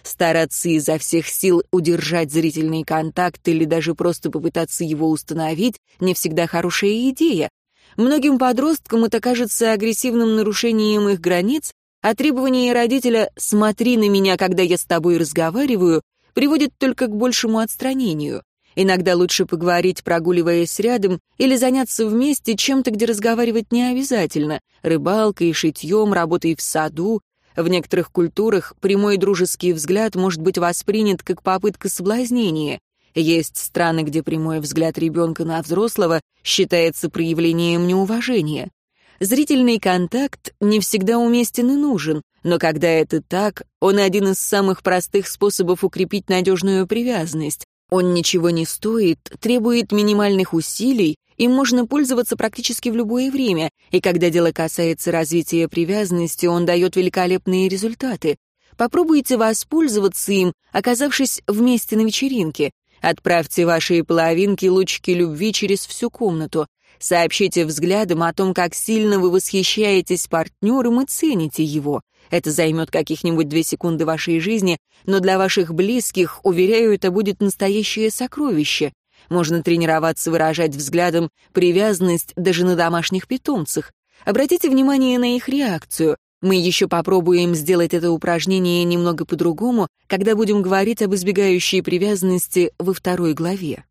Стараться изо всех сил удержать зрительный контакт или даже просто попытаться его установить не всегда хорошая идея. Многим подросткам это кажется агрессивным нарушением их границ, а требование родителя «смотри на меня, когда я с тобой разговариваю» приводит только к большему отстранению. Иногда лучше поговорить, прогуливаясь рядом, или заняться вместе чем-то, где разговаривать не обязательно — рыбалкой, шитьем, работой в саду. В некоторых культурах прямой дружеский взгляд может быть воспринят как попытка соблазнения. Есть страны, где прямой взгляд ребенка на взрослого считается проявлением неуважения. Зрительный контакт не всегда уместен и нужен, но когда это так, он один из самых простых способов укрепить надежную привязанность. Он ничего не стоит, требует минимальных усилий, им можно пользоваться практически в любое время, и когда дело касается развития привязанности, он дает великолепные результаты. Попробуйте воспользоваться им, оказавшись вместе на вечеринке. Отправьте вашей половинке лучики любви через всю комнату. Сообщите взглядом о том, как сильно вы восхищаетесь партнером и цените его. Это займет каких-нибудь 2 секунды вашей жизни, но для ваших близких, уверяю, это будет настоящее сокровище. Можно тренироваться выражать взглядом привязанность даже на домашних питомцах. Обратите внимание на их реакцию. Мы еще попробуем сделать это упражнение немного по-другому, когда будем говорить об избегающей привязанности во 2 главе.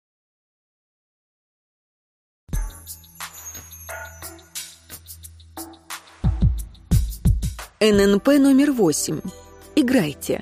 ННП номер 8. Играйте.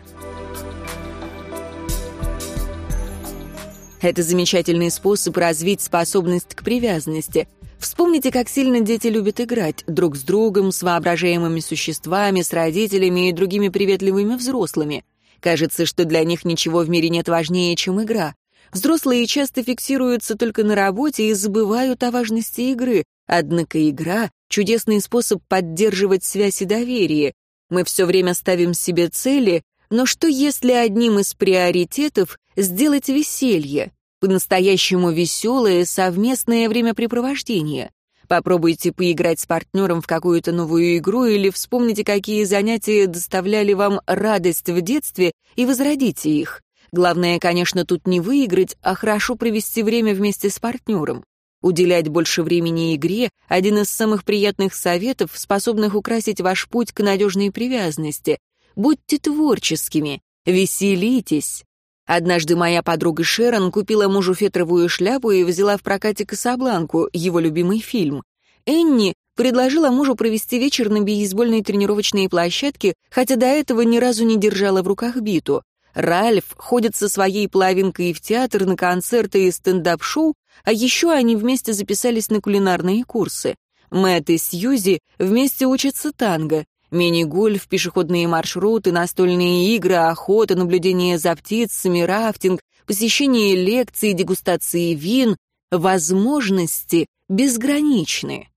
Это замечательный способ развить способность к привязанности. Вспомните, как сильно дети любят играть друг с другом, с воображаемыми существами, с родителями и другими приветливыми взрослыми. Кажется, что для них ничего в мире нет важнее, чем игра. Взрослые часто фиксируются только на работе и забывают о важности игры. Однако игра — чудесный способ поддерживать связь и доверие. Мы все время ставим себе цели, но что если одним из приоритетов сделать веселье? По-настоящему веселое совместное времяпрепровождение. Попробуйте поиграть с партнером в какую-то новую игру или вспомните, какие занятия доставляли вам радость в детстве, и возродите их. Главное, конечно, тут не выиграть, а хорошо провести время вместе с партнером. Уделять больше времени игре — один из самых приятных советов, способных украсить ваш путь к надежной привязанности. Будьте творческими, веселитесь. Однажды моя подруга Шерон купила мужу фетровую шляпу и взяла в прокате «Касабланку», его любимый фильм. Энни предложила мужу провести вечер на бейсбольной тренировочной площадке, хотя до этого ни разу не держала в руках биту. Ральф ходит со своей половинкой в театр, на концерты и стендап-шоу, а еще они вместе записались на кулинарные курсы. Мэтт и Сьюзи вместе учатся танго. Мини-гольф, пешеходные маршруты, настольные игры, охота, наблюдение за птицами, рафтинг, посещение лекций, дегустации вин. Возможности безграничны.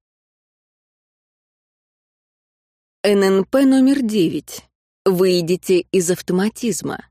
ННП номер 9. Выйдите из автоматизма.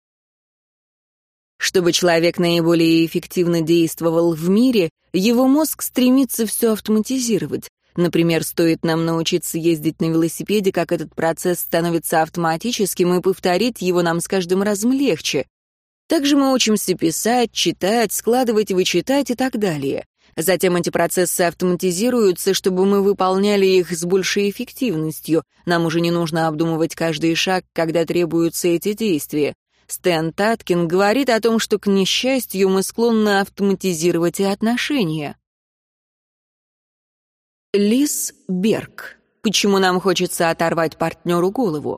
Чтобы человек наиболее эффективно действовал в мире, его мозг стремится все автоматизировать. Например, стоит нам научиться ездить на велосипеде, как этот процесс становится автоматическим, и повторить его нам с каждым разом легче. Также мы учимся писать, читать, складывать, вычитать и так далее. Затем эти процессы автоматизируются, чтобы мы выполняли их с большей эффективностью. Нам уже не нужно обдумывать каждый шаг, когда требуются эти действия. Стэн Таткин говорит о том, что, к несчастью, мы склонны автоматизировать и отношения. Лиз Берг. Почему нам хочется оторвать партнеру голову?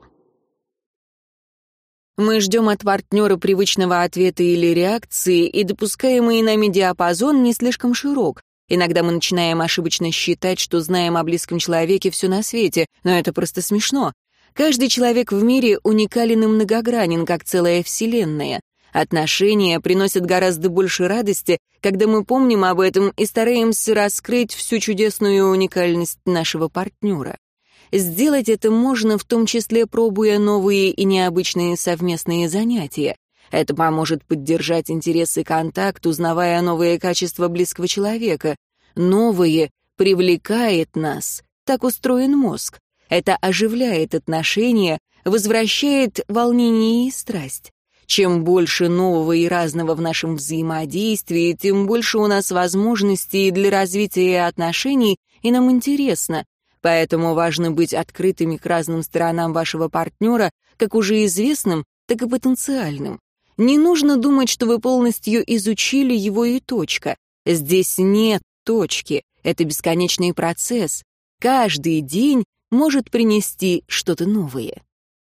Мы ждем от партнера привычного ответа или реакции, и допускаемый нами диапазон не слишком широк. Иногда мы начинаем ошибочно считать, что знаем о близком человеке все на свете, но это просто смешно. Каждый человек в мире уникален и многогранен, как целая вселенная. Отношения приносят гораздо больше радости, когда мы помним об этом и стараемся раскрыть всю чудесную уникальность нашего партнера. Сделать это можно, в том числе пробуя новые и необычные совместные занятия. Это поможет поддержать интерес и контакт, узнавая новые качества близкого человека. Новое привлекает нас. Так устроен мозг. Это оживляет отношения, возвращает волнение и страсть. Чем больше нового и разного в нашем взаимодействии, тем больше у нас возможностей для развития отношений, и нам интересно. Поэтому важно быть открытыми к разным сторонам вашего партнера, как уже известным, так и потенциальным. Не нужно думать, что вы полностью изучили его и точка. Здесь нет точки, это бесконечный процесс. Каждый день может принести что-то новое.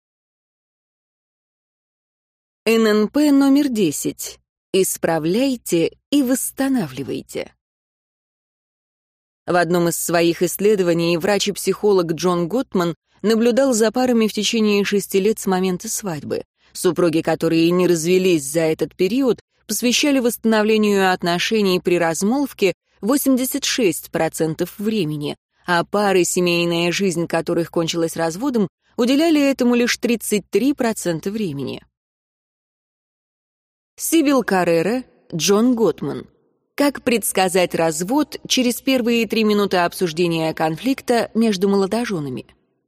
ННП номер 10. Исправляйте и восстанавливайте. В одном из своих исследований врач и психолог Джон Готман наблюдал за парами в течение 6 лет с момента свадьбы. Супруги, которые не развелись за этот период, посвящали восстановлению отношений при размолвке 86% времени, а пары, семейная жизнь которых кончилась разводом, уделяли этому лишь 33% времени. Сибил Каррера, Джон Готман. Как предсказать развод через первые 3 минуты обсуждения конфликта между молодоженами?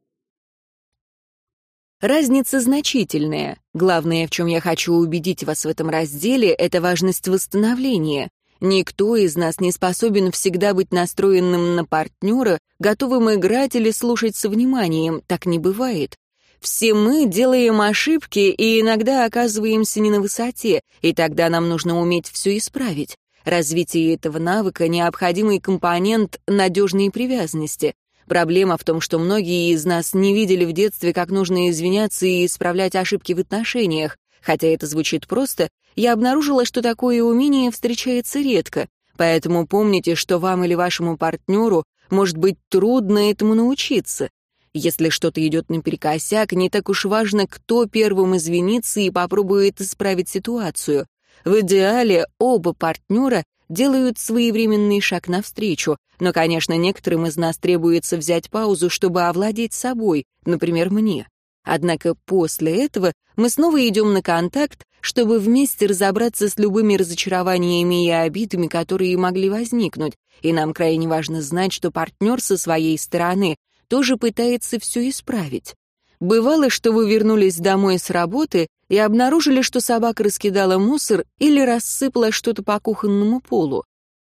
Разница значительная. Главное, в чем я хочу убедить вас в этом разделе, это важность восстановления. Никто из нас не способен всегда быть настроенным на партнера, готовым играть или слушать со вниманием. Так не бывает. Все мы делаем ошибки и иногда оказываемся не на высоте, и тогда нам нужно уметь все исправить. Развитие этого навыка — необходимый компонент надежной привязанности. Проблема в том, что многие из нас не видели в детстве, как нужно извиняться и исправлять ошибки в отношениях. Хотя это звучит просто, я обнаружила, что такое умение встречается редко. Поэтому помните, что вам или вашему партнеру может быть трудно этому научиться. Если что-то идет наперекосяк, не так уж важно, кто первым извинится и попробует исправить ситуацию. В идеале оба партнера делают своевременный шаг навстречу, но, конечно, некоторым из нас требуется взять паузу, чтобы овладеть собой, например, мне. Однако после этого мы снова идем на контакт, чтобы вместе разобраться с любыми разочарованиями и обидами, которые могли возникнуть, и нам крайне важно знать, что партнер со своей стороны тоже пытается все исправить. Бывало, что вы вернулись домой с работы и обнаружили, что собака раскидала мусор или рассыпала что-то по кухонному полу.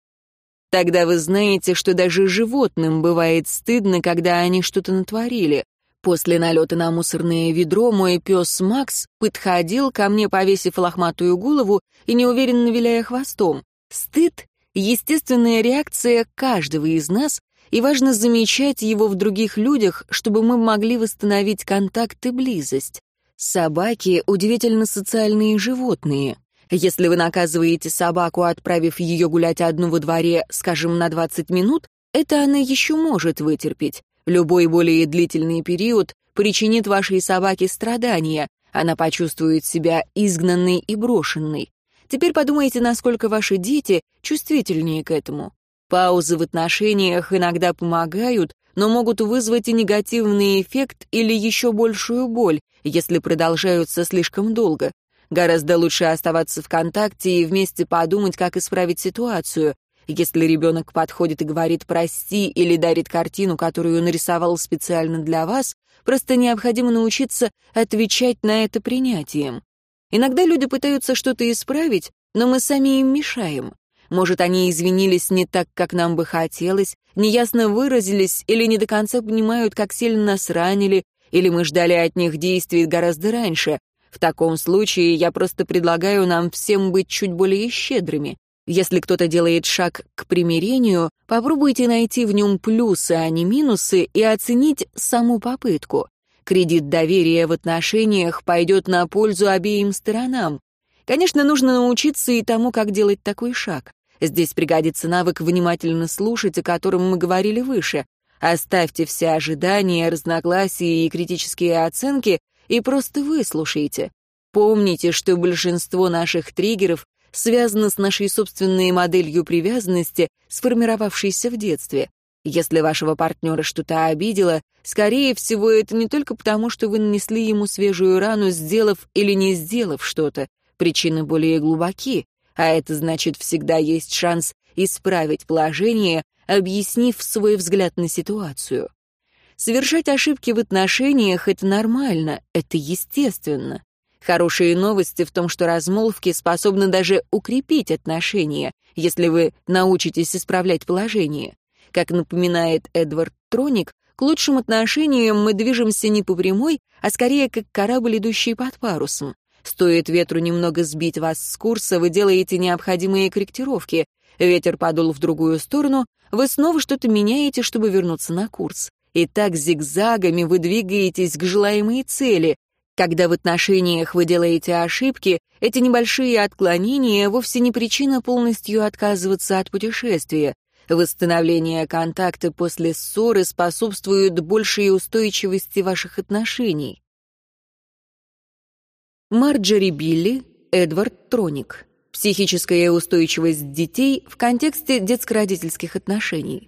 Тогда вы знаете, что даже животным бывает стыдно, когда они что-то натворили. После налета на мусорное ведро мой пес Макс подходил ко мне, повесив лохматую голову и неуверенно виляя хвостом. Стыд — естественная реакция каждого из нас, и важно замечать его в других людях, чтобы мы могли восстановить контакт и близость. Собаки — удивительно социальные животные. Если вы наказываете собаку, отправив ее гулять одну во дворе, скажем, на 20 минут, это она еще может вытерпеть. Любой более длительный период причинит вашей собаке страдания, она почувствует себя изгнанной и брошенной. Теперь подумайте, насколько ваши дети чувствительнее к этому. Паузы в отношениях иногда помогают, но могут вызвать и негативный эффект или еще большую боль, если продолжаются слишком долго. Гораздо лучше оставаться в контакте и вместе подумать, как исправить ситуацию. Если ребенок подходит и говорит «прости» или дарит картину, которую нарисовал специально для вас, просто необходимо научиться отвечать на это принятием. Иногда люди пытаются что-то исправить, но мы сами им мешаем. Может, они извинились не так, как нам бы хотелось, неясно выразились или не до конца понимают, как сильно нас ранили, или мы ждали от них действий гораздо раньше. В таком случае я просто предлагаю нам всем быть чуть более щедрыми. Если кто-то делает шаг к примирению, попробуйте найти в нем плюсы, а не минусы, и оценить саму попытку. Кредит доверия в отношениях пойдет на пользу обеим сторонам. Конечно, нужно научиться и тому, как делать такой шаг. Здесь пригодится навык внимательно слушать, о котором мы говорили выше. Оставьте все ожидания, разногласия и критические оценки и просто выслушайте. Помните, что большинство наших триггеров связано с нашей собственной моделью привязанности, сформировавшейся в детстве. Если вашего партнера что-то обидело, скорее всего, это не только потому, что вы нанесли ему свежую рану, сделав или не сделав что-то. Причины более глубоки, а это значит, всегда есть шанс исправить положение, объяснив свой взгляд на ситуацию. Совершать ошибки в отношениях — это нормально, это естественно. Хорошие новости в том, что размолвки способны даже укрепить отношения, если вы научитесь исправлять положение. Как напоминает Эдвард Троник, к лучшим отношениям мы движемся не по прямой, а скорее как корабль, идущий под парусом. Стоит ветру немного сбить вас с курса, вы делаете необходимые корректировки. Ветер подул в другую сторону, вы снова что-то меняете, чтобы вернуться на курс. И так зигзагами вы двигаетесь к желаемой цели. Когда в отношениях вы делаете ошибки, эти небольшие отклонения вовсе не причина полностью отказываться от путешествия. Восстановление контакта после ссоры способствует большей устойчивости ваших отношений. Марджори Билли, Эдвард Троник. Психическая устойчивость детей в контексте детско-родительских отношений.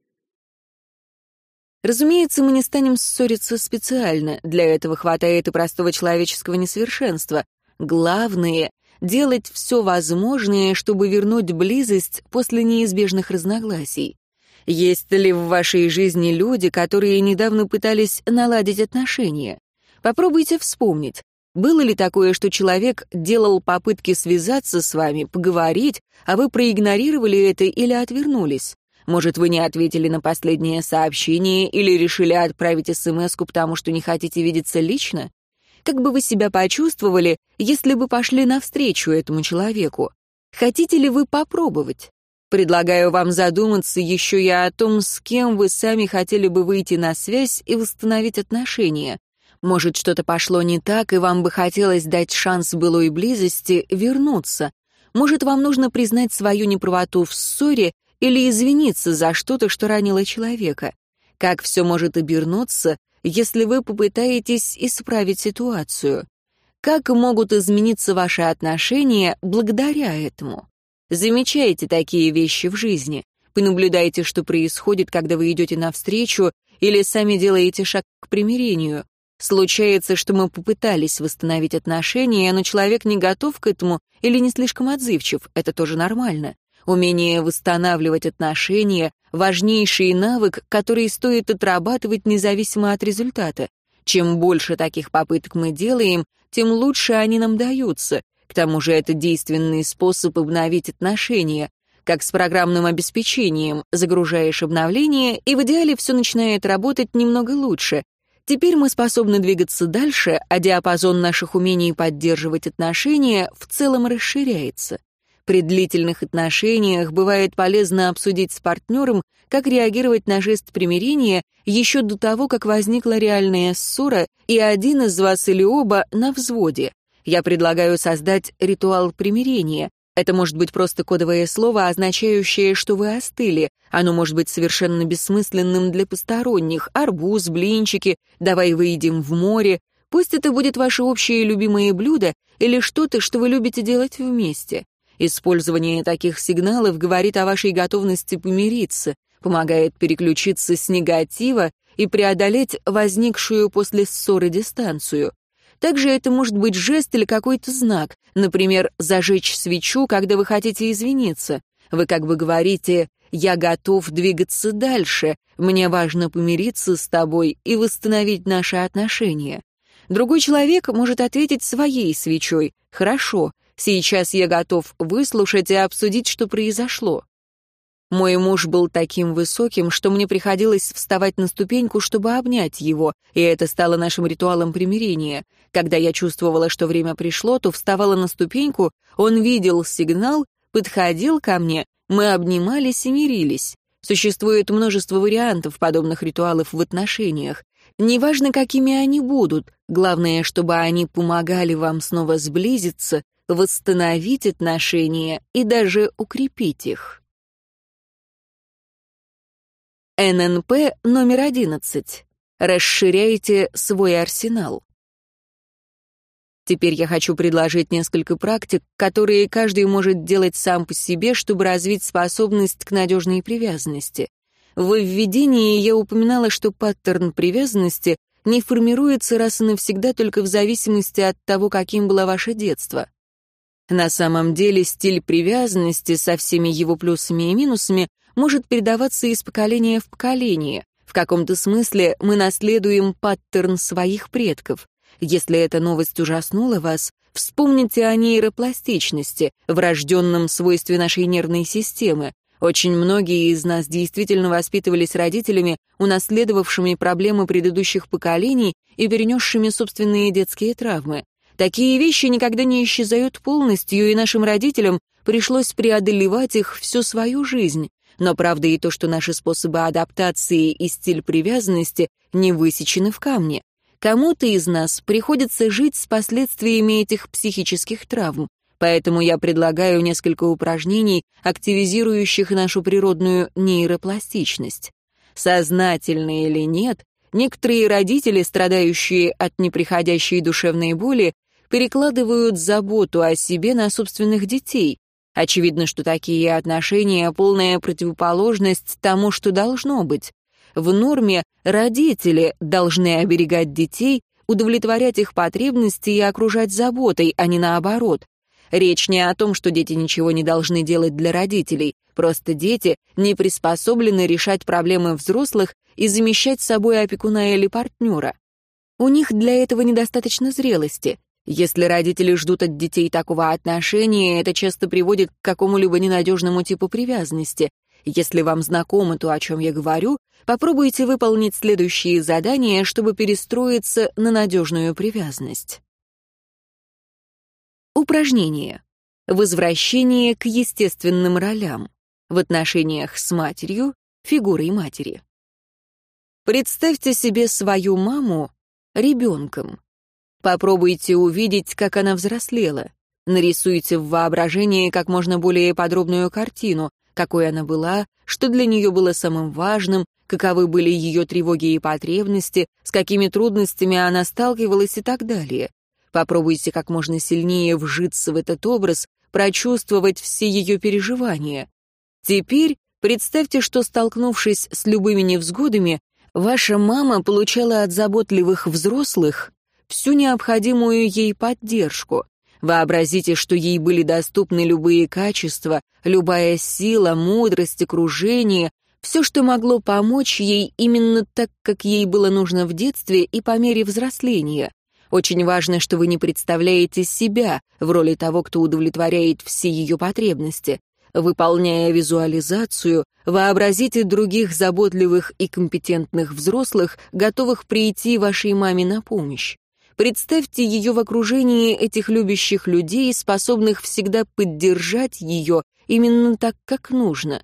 Разумеется, мы не станем ссориться специально, для этого хватает и простого человеческого несовершенства. Главное — делать все возможное, чтобы вернуть близость после неизбежных разногласий. Есть ли в вашей жизни люди, которые недавно пытались наладить отношения? Попробуйте вспомнить. Было ли такое, что человек делал попытки связаться с вами, поговорить, а вы проигнорировали это или отвернулись? Может, вы не ответили на последнее сообщение или решили отправить смс-ку, потому что не хотите видеться лично? Как бы вы себя почувствовали, если бы пошли навстречу этому человеку? Хотите ли вы попробовать? Предлагаю вам задуматься еще и о том, с кем вы сами хотели бы выйти на связь и восстановить отношения. Может, что-то пошло не так, и вам бы хотелось дать шанс былой близости вернуться. Может, вам нужно признать свою неправоту в ссоре или извиниться за что-то, что ранило человека. Как все может обернуться, если вы попытаетесь исправить ситуацию? Как могут измениться ваши отношения благодаря этому? Замечайте такие вещи в жизни. Понаблюдайте, что происходит, когда вы идете навстречу или сами делаете шаг к примирению. Случается, что мы попытались восстановить отношения, но человек не готов к этому или не слишком отзывчив. Это тоже нормально. Умение восстанавливать отношения — важнейший навык, который стоит отрабатывать независимо от результата. Чем больше таких попыток мы делаем, тем лучше они нам даются. К тому же это действенный способ обновить отношения. Как с программным обеспечением. Загружаешь обновление, и в идеале все начинает работать немного лучше. Теперь мы способны двигаться дальше, а диапазон наших умений поддерживать отношения в целом расширяется. При длительных отношениях бывает полезно обсудить с партнером, как реагировать на жест примирения еще до того, как возникла реальная ссора, и один из вас или оба на взводе. Я предлагаю создать ритуал примирения. Это может быть просто кодовое слово, означающее, что вы остыли. Оно может быть совершенно бессмысленным для посторонних. Арбуз, блинчики, давай выйдем в море. Пусть это будет ваше общее любимое блюдо или что-то, что вы любите делать вместе. Использование таких сигналов говорит о вашей готовности помириться, помогает переключиться с негатива и преодолеть возникшую после ссоры дистанцию. Также это может быть жест или какой-то знак, например, зажечь свечу, когда вы хотите извиниться. Вы как бы говорите «я готов двигаться дальше, мне важно помириться с тобой и восстановить наши отношения». Другой человек может ответить своей свечой «хорошо, сейчас я готов выслушать и обсудить, что произошло». Мой муж был таким высоким, что мне приходилось вставать на ступеньку, чтобы обнять его, и это стало нашим ритуалом примирения. Когда я чувствовала, что время пришло, то вставала на ступеньку, он видел сигнал, подходил ко мне, мы обнимались и мирились. Существует множество вариантов подобных ритуалов в отношениях. Неважно, какими они будут, главное, чтобы они помогали вам снова сблизиться, восстановить отношения и даже укрепить их. ННП номер 11. Расширяйте свой арсенал. Теперь я хочу предложить несколько практик, которые каждый может делать сам по себе, чтобы развить способность к надежной привязанности. В введении я упоминала, что паттерн привязанности не формируется раз и навсегда только в зависимости от того, каким было ваше детство. На самом деле стиль привязанности со всеми его плюсами и минусами может передаваться из поколения в поколение. В каком-то смысле мы наследуем паттерн своих предков. Если эта новость ужаснула вас, вспомните о нейропластичности, врожденном свойстве нашей нервной системы. Очень многие из нас действительно воспитывались родителями, унаследовавшими проблемы предыдущих поколений и перенесшими собственные детские травмы. Такие вещи никогда не исчезают полностью, и нашим родителям пришлось преодолевать их всю свою жизнь. Но правда и то, что наши способы адаптации и стиль привязанности не высечены в камне. Кому-то из нас приходится жить с последствиями этих психических травм. Поэтому я предлагаю несколько упражнений, активизирующих нашу природную нейропластичность. Сознательно или нет, некоторые родители, страдающие от неприходящей душевной боли, перекладывают заботу о себе на собственных детей. Очевидно, что такие отношения — полная противоположность тому, что должно быть. В норме родители должны оберегать детей, удовлетворять их потребности и окружать заботой, а не наоборот. Речь не о том, что дети ничего не должны делать для родителей, просто дети не приспособлены решать проблемы взрослых и замещать собой опекуна или партнера. У них для этого недостаточно зрелости. Если родители ждут от детей такого отношения, это часто приводит к какому-либо ненадежному типу привязанности. Если вам знакомо то, о чем я говорю, попробуйте выполнить следующие задания, чтобы перестроиться на надежную привязанность. Упражнение. Возвращение к естественным ролям. В отношениях с матерью, фигурой матери. Представьте себе свою маму ребенком. Попробуйте увидеть, как она взрослела. Нарисуйте в воображении как можно более подробную картину, какой она была, что для нее было самым важным, каковы были ее тревоги и потребности, с какими трудностями она сталкивалась и так далее. Попробуйте как можно сильнее вжиться в этот образ, прочувствовать все ее переживания. Теперь представьте, что, столкнувшись с любыми невзгодами, ваша мама получала от заботливых взрослых всю необходимую ей поддержку. Вообразите, что ей были доступны любые качества, любая сила, мудрость, окружение, все, что могло помочь ей именно так, как ей было нужно в детстве и по мере взросления. Очень важно, что вы не представляете себя в роли того, кто удовлетворяет все ее потребности. Выполняя визуализацию, вообразите других заботливых и компетентных взрослых, готовых прийти вашей маме на помощь. Представьте ее в окружении этих любящих людей, способных всегда поддержать ее именно так, как нужно.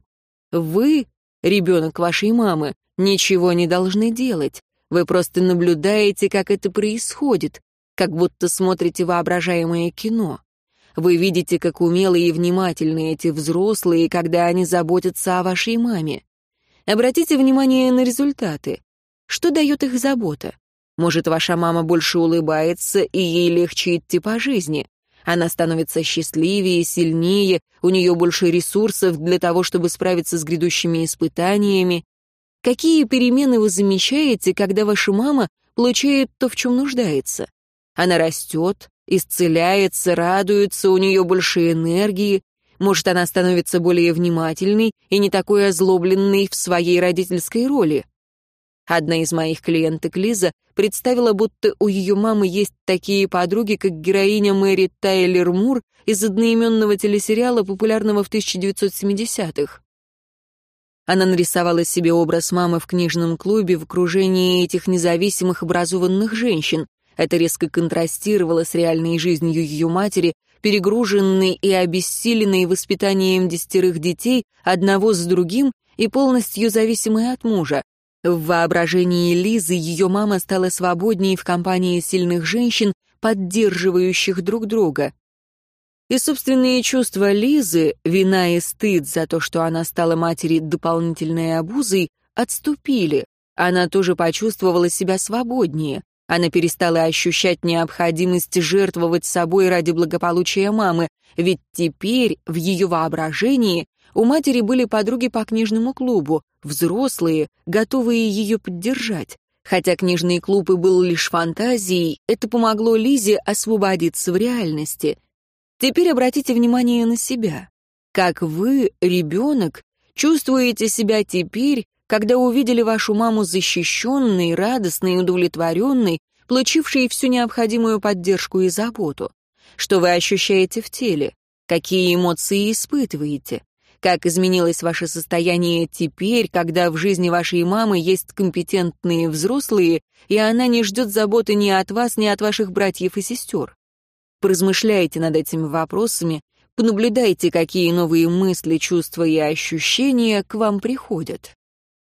Вы, ребенок вашей мамы, ничего не должны делать. Вы просто наблюдаете, как это происходит, как будто смотрите воображаемое кино. Вы видите, как умелые и внимательны эти взрослые, когда они заботятся о вашей маме. Обратите внимание на результаты. Что дает их забота? Может, ваша мама больше улыбается, и ей легче идти по жизни. Она становится счастливее, сильнее, у нее больше ресурсов для того, чтобы справиться с грядущими испытаниями. Какие перемены вы замечаете, когда ваша мама получает то, в чем нуждается? Она растет, исцеляется, радуется, у нее больше энергии. Может, она становится более внимательной и не такой озлобленной в своей родительской роли. Одна из моих клиенток, Лиза, представила, будто у ее мамы есть такие подруги, как героиня Мэри Тайлер Мур из одноименного телесериала, популярного в 1970-х. Она нарисовала себе образ мамы в книжном клубе в окружении этих независимых образованных женщин. Это резко контрастировало с реальной жизнью ее матери, перегруженной и обессиленной воспитанием 10 детей, одного за другим и полностью зависимой от мужа. В воображении Лизы ее мама стала свободнее в компании сильных женщин, поддерживающих друг друга. И собственные чувства Лизы, вина и стыд за то, что она стала матери дополнительной обузой, отступили. Она тоже почувствовала себя свободнее. Она перестала ощущать необходимость жертвовать собой ради благополучия мамы, ведь теперь в ее воображении у матери были подруги по книжному клубу, взрослые, готовые ее поддержать. Хотя книжный клуб и был лишь фантазией, это помогло Лизе освободиться в реальности. Теперь обратите внимание на себя. Как вы, ребенок, чувствуете себя теперь, когда увидели вашу маму защищенной, радостной, удовлетворенной, получившей всю необходимую поддержку и заботу? Что вы ощущаете в теле? Какие эмоции испытываете? Как изменилось ваше состояние теперь, когда в жизни вашей мамы есть компетентные взрослые, и она не ждет заботы ни от вас, ни от ваших братьев и сестер? Поразмышляйте над этими вопросами, понаблюдайте, какие новые мысли, чувства и ощущения к вам приходят.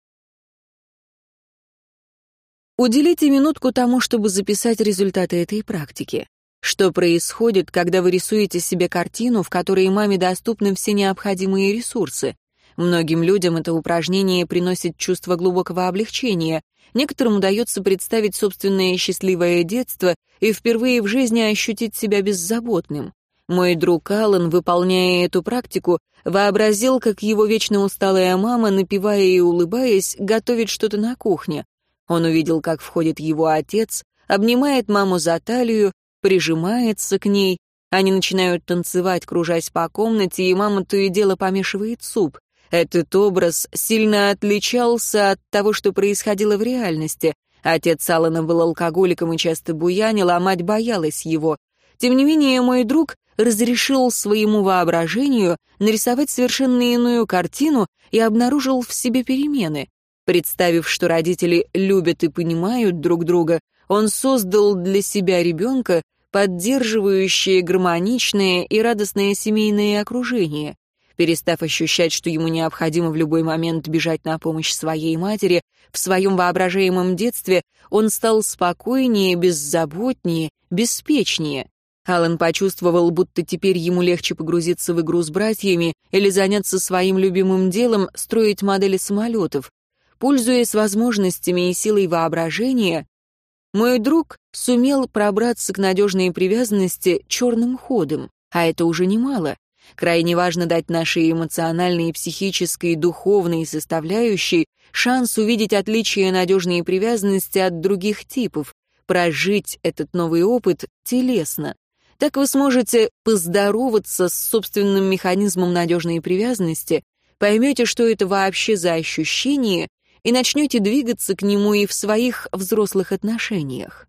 Уделите минутку тому, чтобы записать результаты этой практики. Что происходит, когда вы рисуете себе картину, в которой маме доступны все необходимые ресурсы? Многим людям это упражнение приносит чувство глубокого облегчения. Некоторым удается представить собственное счастливое детство и впервые в жизни ощутить себя беззаботным. Мой друг Аллан, выполняя эту практику, вообразил, как его вечно усталая мама, напевая и улыбаясь, готовит что-то на кухне. Он увидел, как входит его отец, обнимает маму за талию, прижимается к ней. Они начинают танцевать, кружась по комнате, и мама то и дело помешивает суп. Этот образ сильно отличался от того, что происходило в реальности. Отец Аллана был алкоголиком и часто буянил, а мать боялась его. Тем не менее, мой друг разрешил своему воображению нарисовать совершенно иную картину и обнаружил в себе перемены. Представив, что родители любят и понимают друг друга, он создал для себя ребенка, поддерживающее гармоничное и радостное семейное окружение. Перестав ощущать, что ему необходимо в любой момент бежать на помощь своей матери, в своем воображаемом детстве он стал спокойнее, беззаботнее, беспечнее. Аллан почувствовал, будто теперь ему легче погрузиться в игру с братьями или заняться своим любимым делом, строить модели самолетов. Пользуясь возможностями и силой воображения, мой друг сумел пробраться к надежной привязанности черным ходом, а это уже немало. Крайне важно дать нашей эмоциональной, психической, духовной составляющей шанс увидеть отличия надежной привязанности от других типов, прожить этот новый опыт телесно. Так вы сможете поздороваться с собственным механизмом надежной привязанности, поймете, что это вообще за ощущение, и начнете двигаться к нему и в своих взрослых отношениях.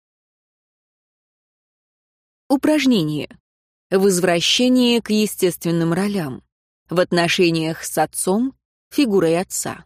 Упражнение. Возвращение к естественным ролям. В отношениях с отцом, фигурой отца.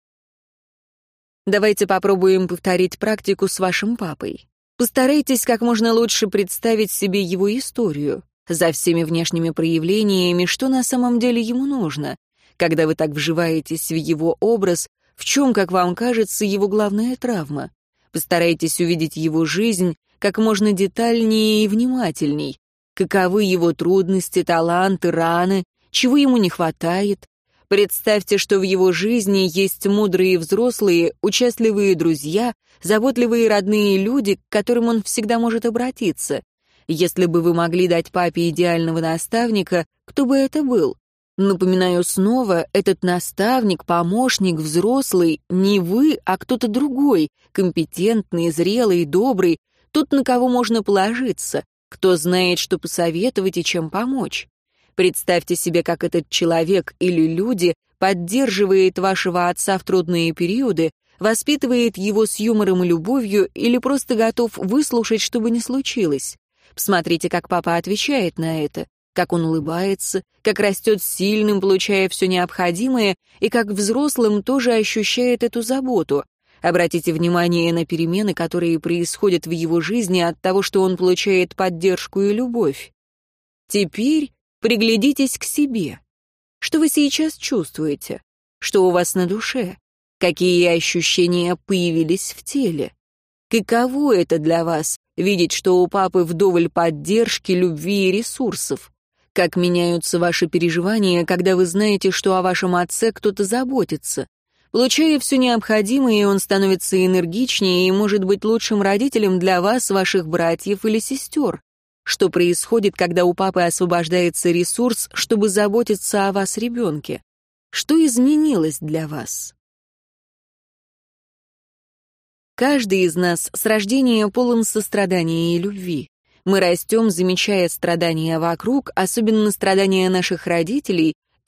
Давайте попробуем повторить практику с вашим папой. Постарайтесь как можно лучше представить себе его историю, за всеми внешними проявлениями, что на самом деле ему нужно. Когда вы так вживаетесь в его образ, в чем, как вам кажется, его главная травма? Постарайтесь увидеть его жизнь как можно детальнее и внимательней. Каковы его трудности, таланты, раны, чего ему не хватает? Представьте, что в его жизни есть мудрые взрослые, участливые друзья, заботливые родные люди, к которым он всегда может обратиться. Если бы вы могли дать папе идеального наставника, кто бы это был? Напоминаю снова, этот наставник, помощник, взрослый, не вы, а кто-то другой, компетентный, зрелый, добрый, тот, на кого можно положиться, кто знает, что посоветовать и чем помочь. Представьте себе, как этот человек или люди поддерживает вашего отца в трудные периоды, воспитывает его с юмором и любовью или просто готов выслушать, что бы ни случилось. Посмотрите, как папа отвечает на это, как он улыбается, как растет сильным, получая все необходимое, и как взрослым тоже ощущает эту заботу. Обратите внимание на перемены, которые происходят в его жизни от того, что он получает поддержку и любовь. Теперь приглядитесь к себе. Что вы сейчас чувствуете? Что у вас на душе? Какие ощущения появились в теле? Каково это для вас — видеть, что у папы вдоволь поддержки, любви и ресурсов? Как меняются ваши переживания, когда вы знаете, что о вашем отце кто-то заботится? Получая все необходимое, он становится энергичнее и может быть лучшим родителем для вас, ваших братьев или сестер. Что происходит, когда у папы освобождается ресурс, чтобы заботиться о вас, ребенке? Что изменилось для вас? Каждый из нас с рождения полон сострадания и любви. Мы растем, замечая страдания вокруг, особенно страдания наших родителей,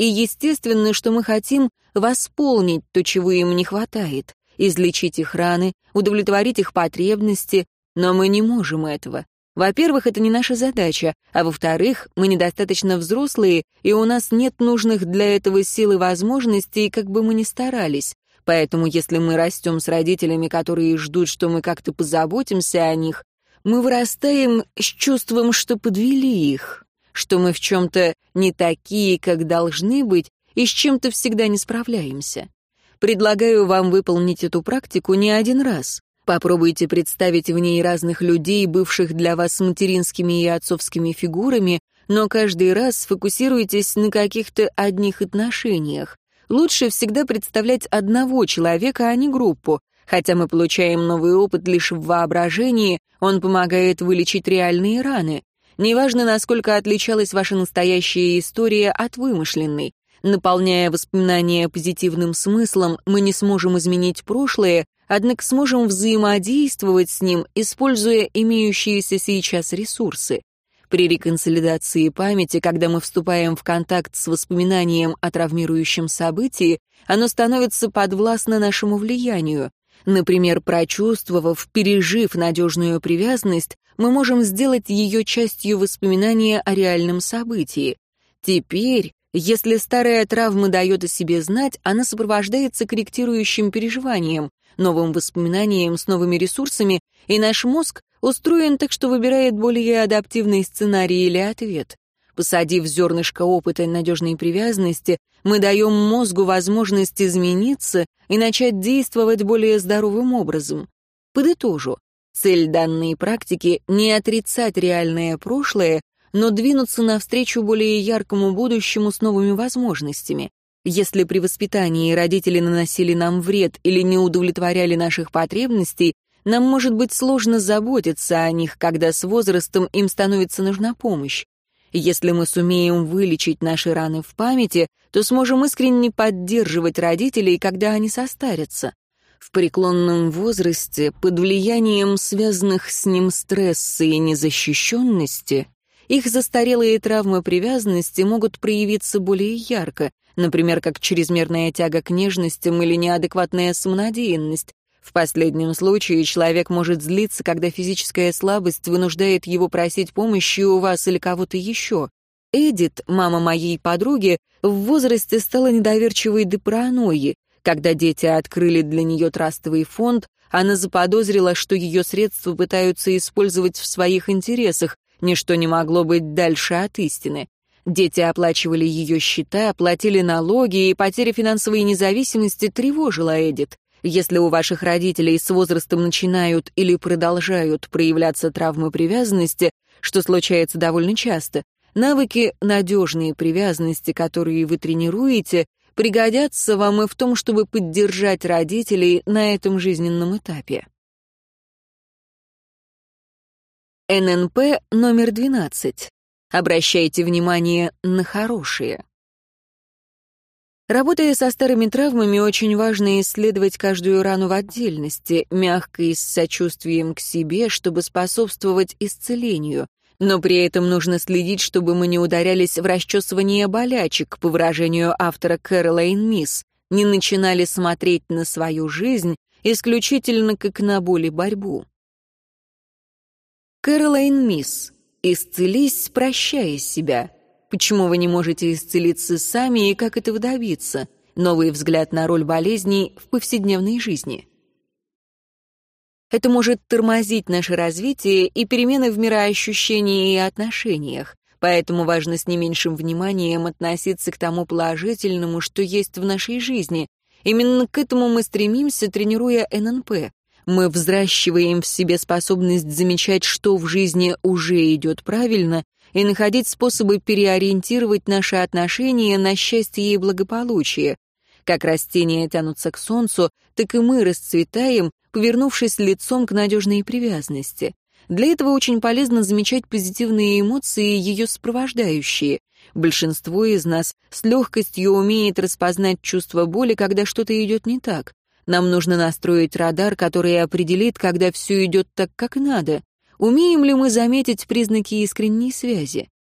и естественно, что мы хотим восполнить то, чего им не хватает, излечить их раны, удовлетворить их потребности, но мы не можем этого. Во-первых, это не наша задача, а во-вторых, мы недостаточно взрослые, и у нас нет нужных для этого сил и возможностей, как бы мы ни старались. Поэтому если мы растем с родителями, которые ждут, что мы как-то позаботимся о них, мы вырастаем с чувством, что подвели их, что мы в чем-то не такие, как должны быть, и с чем-то всегда не справляемся. Предлагаю вам выполнить эту практику не один раз. Попробуйте представить в ней разных людей, бывших для вас материнскими и отцовскими фигурами, но каждый раз сфокусируйтесь на каких-то одних отношениях. Лучше всегда представлять одного человека, а не группу. Хотя мы получаем новый опыт лишь в воображении, он помогает вылечить реальные раны. Неважно, насколько отличалась ваша настоящая история от вымышленной. Наполняя воспоминания позитивным смыслом, мы не сможем изменить прошлое, однако сможем взаимодействовать с ним, используя имеющиеся сейчас ресурсы. При реконсолидации памяти, когда мы вступаем в контакт с воспоминанием о травмирующем событии, оно становится подвластно нашему влиянию. Например, прочувствовав, пережив надежную привязанность, мы можем сделать ее частью воспоминания о реальном событии. Теперь, если старая травма дает о себе знать, она сопровождается корректирующим переживанием, новым воспоминанием с новыми ресурсами, и наш мозг устроен так, что выбирает более адаптивный сценарий или ответ. Посадив зернышко опыта надежной привязанности, мы даем мозгу возможность измениться и начать действовать более здоровым образом. Подытожу. Цель данной практики — не отрицать реальное прошлое, но двинуться навстречу более яркому будущему с новыми возможностями. Если при воспитании родители наносили нам вред или не удовлетворяли наших потребностей, нам может быть сложно заботиться о них, когда с возрастом им становится нужна помощь. Если мы сумеем вылечить наши раны в памяти, то сможем искренне поддерживать родителей, когда они состарятся. В преклонном возрасте, под влиянием связанных с ним стресса и незащищенности, их застарелые травмы привязанности могут проявиться более ярко, например, как чрезмерная тяга к нежностям или неадекватная самонадеянность. В последнем случае человек может злиться, когда физическая слабость вынуждает его просить помощи у вас или кого-то еще. Эдит, мама моей подруги, в возрасте стала недоверчивой до паранойи. Когда дети открыли для нее трастовый фонд, она заподозрила, что ее средства пытаются использовать в своих интересах, ничто не могло быть дальше от истины. Дети оплачивали ее счета, платили налоги, и потеря финансовой независимости тревожила Эдит. Если у ваших родителей с возрастом начинают или продолжают проявляться травмы привязанности, что случается довольно часто, навыки надежной привязанности, которые вы тренируете, пригодятся вам и в том, чтобы поддержать родителей на этом жизненном этапе. ННП номер 12. Обращайте внимание на хорошие. Работая со старыми травмами, очень важно исследовать каждую рану в отдельности, мягко и с сочувствием к себе, чтобы способствовать исцелению. Но при этом нужно следить, чтобы мы не ударялись в расчесывание болячек, по выражению автора Кэролайн Мисс, не начинали смотреть на свою жизнь исключительно как на боль и борьбу. Кэролайн Мисс. «Исцелись, прощая себя». Почему вы не можете исцелиться сами и как этого добиться? Новый взгляд на роль болезней в повседневной жизни. Это может тормозить наше развитие и перемены в мироощущении и отношениях, поэтому важно с не меньшим вниманием относиться к тому положительному, что есть в нашей жизни. Именно к этому мы стремимся, тренируя ННП. Мы взращиваем в себе способность замечать, что в жизни уже идет правильно, и находить способы переориентировать наши отношения на счастье и благополучие. Как растения тянутся к солнцу, так и мы расцветаем, повернувшись лицом к надежной привязанности. Для этого очень полезно замечать позитивные эмоции и ее сопровождающие. Большинство из нас с легкостью умеет распознать чувство боли, когда что-то идет не так. Нам нужно настроить радар, который определит, когда все идет так, как надо. Умеем ли мы заметить признаки искренней связи?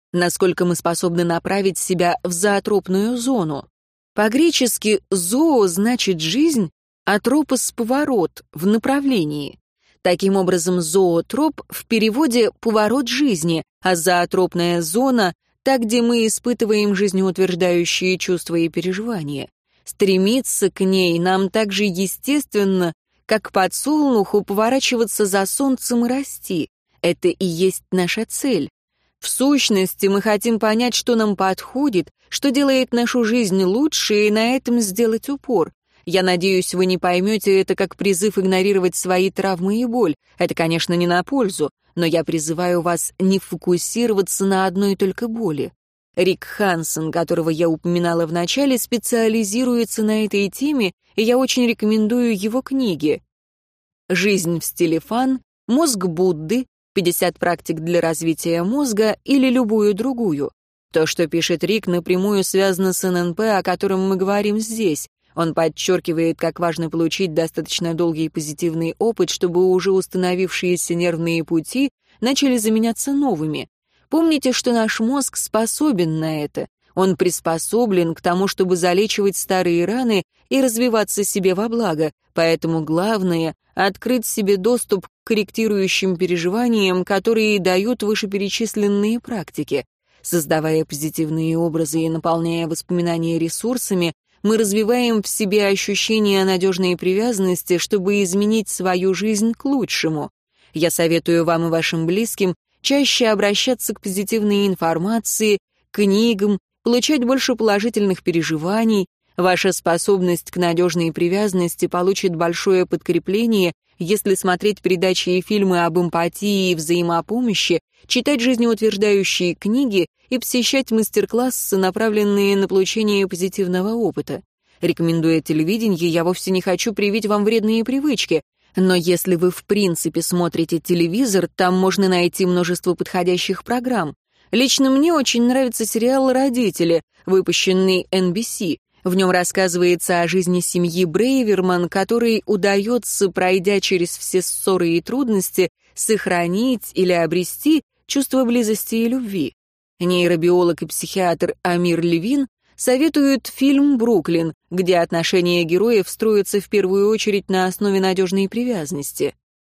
насколько мы способны направить себя в зоотропную зону. По-гречески «зоо» значит «жизнь», а «тропос» — «поворот», в направлении. Таким образом, зоотроп в переводе «поворот жизни», а зоотропная зона — та, где мы испытываем жизнеутверждающие чувства и переживания. Стремиться к ней нам так же естественно, как подсолнуху поворачиваться за солнцем и расти. Это и есть наша цель. В сущности, мы хотим понять, что нам подходит, что делает нашу жизнь лучше, и на этом сделать упор. Я надеюсь, вы не поймете это как призыв игнорировать свои травмы и боль. Это, конечно, не на пользу, но я призываю вас не фокусироваться на одной только боли. Рик Хансен, которого я упоминала в начале, специализируется на этой теме, и я очень рекомендую его книги «Жизнь в стиле фан», «Мозг Будды», «50 практик для развития мозга» или любую другую. То, что пишет Рик, напрямую связано с ННП, о котором мы говорим здесь. Он подчеркивает, как важно получить достаточно долгий позитивный опыт, чтобы уже установившиеся нервные пути начали заменяться новыми. Помните, что наш мозг способен на это. Он приспособлен к тому, чтобы залечивать старые раны и развиваться себе во благо, поэтому главное — открыть себе доступ к корректирующим переживаниям, которые дают вышеперечисленные практики. Создавая позитивные образы и наполняя воспоминания ресурсами, мы развиваем в себе ощущение надежной привязанности, чтобы изменить свою жизнь к лучшему. Я советую вам и вашим близким чаще обращаться к позитивной информации, книгам, получать больше положительных переживаний. Ваша способность к надежной привязанности получит большое подкрепление, если смотреть передачи и фильмы об эмпатии и взаимопомощи, читать жизнеутверждающие книги и посещать мастер-классы, направленные на получение позитивного опыта. Рекомендуя телевидение, я вовсе не хочу привить вам вредные привычки, но если вы в принципе смотрите телевизор, там можно найти множество подходящих программ. Лично мне очень нравится сериал «Родители», выпущенный NBC. В нем рассказывается о жизни семьи Брейверман, которой удается, пройдя через все ссоры и трудности, сохранить или обрести чувство близости и любви. Нейробиолог и психиатр Амир Левин советуют фильм «Бруклин», где отношения героев строятся в первую очередь на основе надежной привязанности.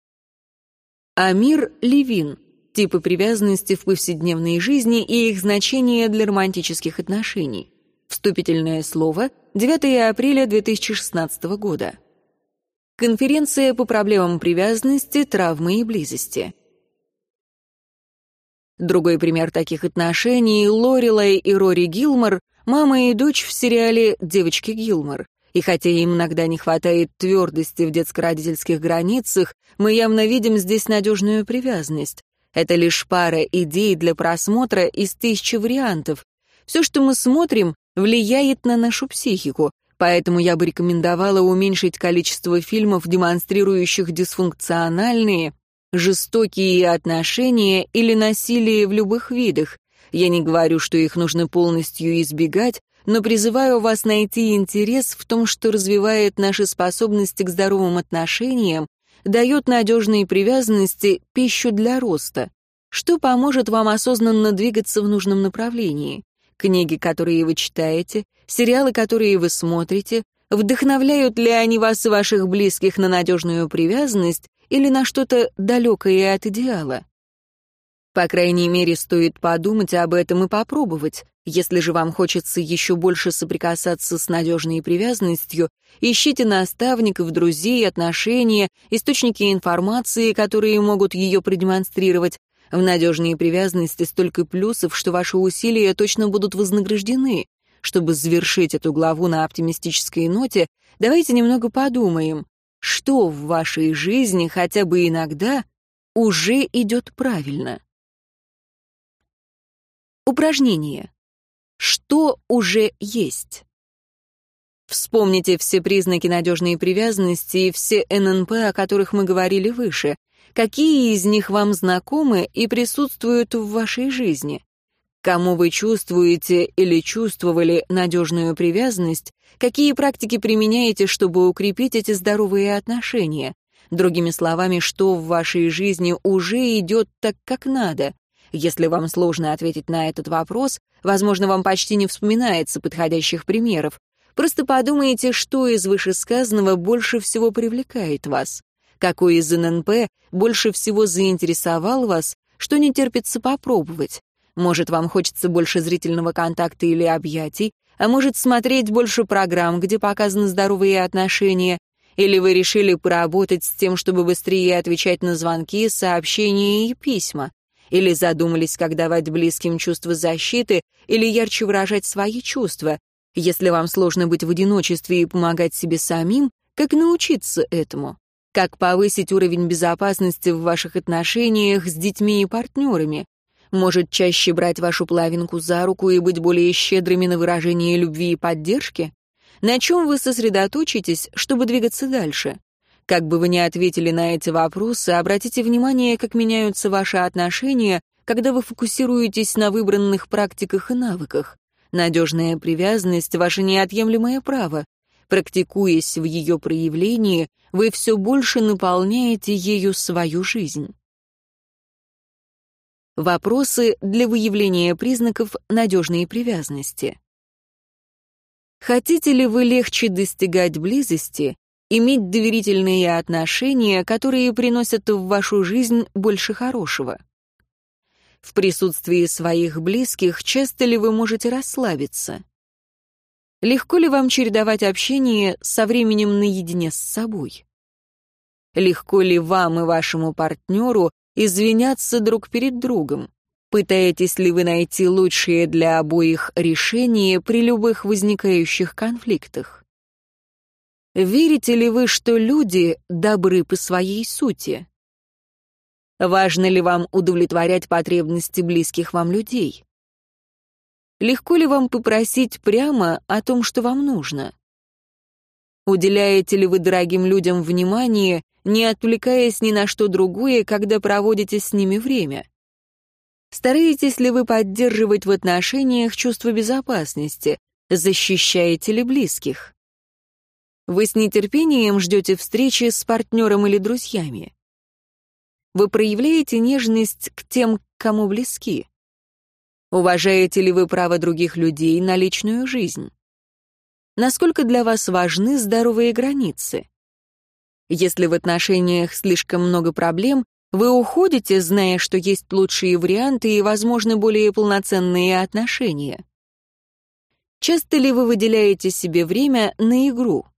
Амир Левин. Типы привязанности в повседневной жизни и их значение для романтических отношений. Вступительное слово. 9 апреля 2016 года. Конференция по проблемам привязанности, травмы и близости. Другой пример таких отношений — Лорелай и Рори Гилмор, мама и дочь в сериале «Девочки Гилмор». И хотя им иногда не хватает твердости в детско-родительских границах, мы явно видим здесь надежную привязанность. Это лишь пара идей для просмотра из 1000 вариантов. Все, что мы смотрим, влияет на нашу психику, поэтому я бы рекомендовала уменьшить количество фильмов, демонстрирующих дисфункциональные, жестокие отношения или насилие в любых видах. Я не говорю, что их нужно полностью избегать, но призываю вас найти интерес в том, что развивает наши способности к здоровым отношениям, дает надежной привязанности пищу для роста, что поможет вам осознанно двигаться в нужном направлении. Книги, которые вы читаете, сериалы, которые вы смотрите, вдохновляют ли они вас и ваших близких на надежную привязанность или на что-то далекое от идеала? По крайней мере, стоит подумать об этом и попробовать. Если же вам хочется еще больше соприкасаться с надежной привязанностью, ищите наставников, друзей, отношения, источники информации, которые могут ее продемонстрировать. В надежной привязанности столько плюсов, что ваши усилия точно будут вознаграждены. Чтобы завершить эту главу на оптимистической ноте, давайте немного подумаем, что в вашей жизни хотя бы иногда уже идет правильно. Упражнение. Что уже есть? Вспомните все признаки надежной привязанности и все ННП, о которых мы говорили выше. Какие из них вам знакомы и присутствуют в вашей жизни? Кому вы чувствуете или чувствовали надежную привязанность? Какие практики применяете, чтобы укрепить эти здоровые отношения? Другими словами, что в вашей жизни уже идет так, как надо? Если вам сложно ответить на этот вопрос, возможно, вам почти не вспоминается подходящих примеров. Просто подумайте, что из вышесказанного больше всего привлекает вас. Какой из ННП больше всего заинтересовал вас, что не терпится попробовать. Может, вам хочется больше зрительного контакта или объятий, а может, смотреть больше программ, где показаны здоровые отношения, или вы решили поработать с тем, чтобы быстрее отвечать на звонки, сообщения и письма, или задумались, как давать близким чувство защиты, или ярче выражать свои чувства. Если вам сложно быть в одиночестве и помогать себе самим, как научиться этому? Как повысить уровень безопасности в ваших отношениях с детьми и партнерами? Может, чаще брать вашу половинку за руку и быть более щедрыми на выражение любви и поддержки? На чем вы сосредоточитесь, чтобы двигаться дальше? Как бы вы ни ответили на эти вопросы, обратите внимание, как меняются ваши отношения, когда вы фокусируетесь на выбранных практиках и навыках. Надежная привязанность — ваше неотъемлемое право. Практикуясь в ее проявлении, вы все больше наполняете ею свою жизнь. Вопросы для выявления признаков надежной привязанности. Хотите ли вы легче достигать близости, иметь доверительные отношения, которые приносят в вашу жизнь больше хорошего? В присутствии своих близких часто ли вы можете расслабиться? Легко ли вам чередовать общение со временем наедине с собой? Легко ли вам и вашему партнеру извиняться друг перед другом? Пытаетесь ли вы найти лучшие для обоих решения при любых возникающих конфликтах? Верите ли вы, что люди добры по своей сути? Важно ли вам удовлетворять потребности близких вам людей? Легко ли вам попросить прямо о том, что вам нужно? Уделяете ли вы дорогим людям внимание, не отвлекаясь ни на что другое, когда проводите с ними время? Стараетесь ли вы поддерживать в отношениях чувство безопасности? Защищаете ли близких? Вы с нетерпением ждете встречи с партнером или друзьями? Вы проявляете нежность к тем, кому близки? Уважаете ли вы право других людей на личную жизнь? Насколько для вас важны здоровые границы? Если в отношениях слишком много проблем, вы уходите, зная, что есть лучшие варианты и, возможно, более полноценные отношения. Часто ли вы выделяете себе время на игру?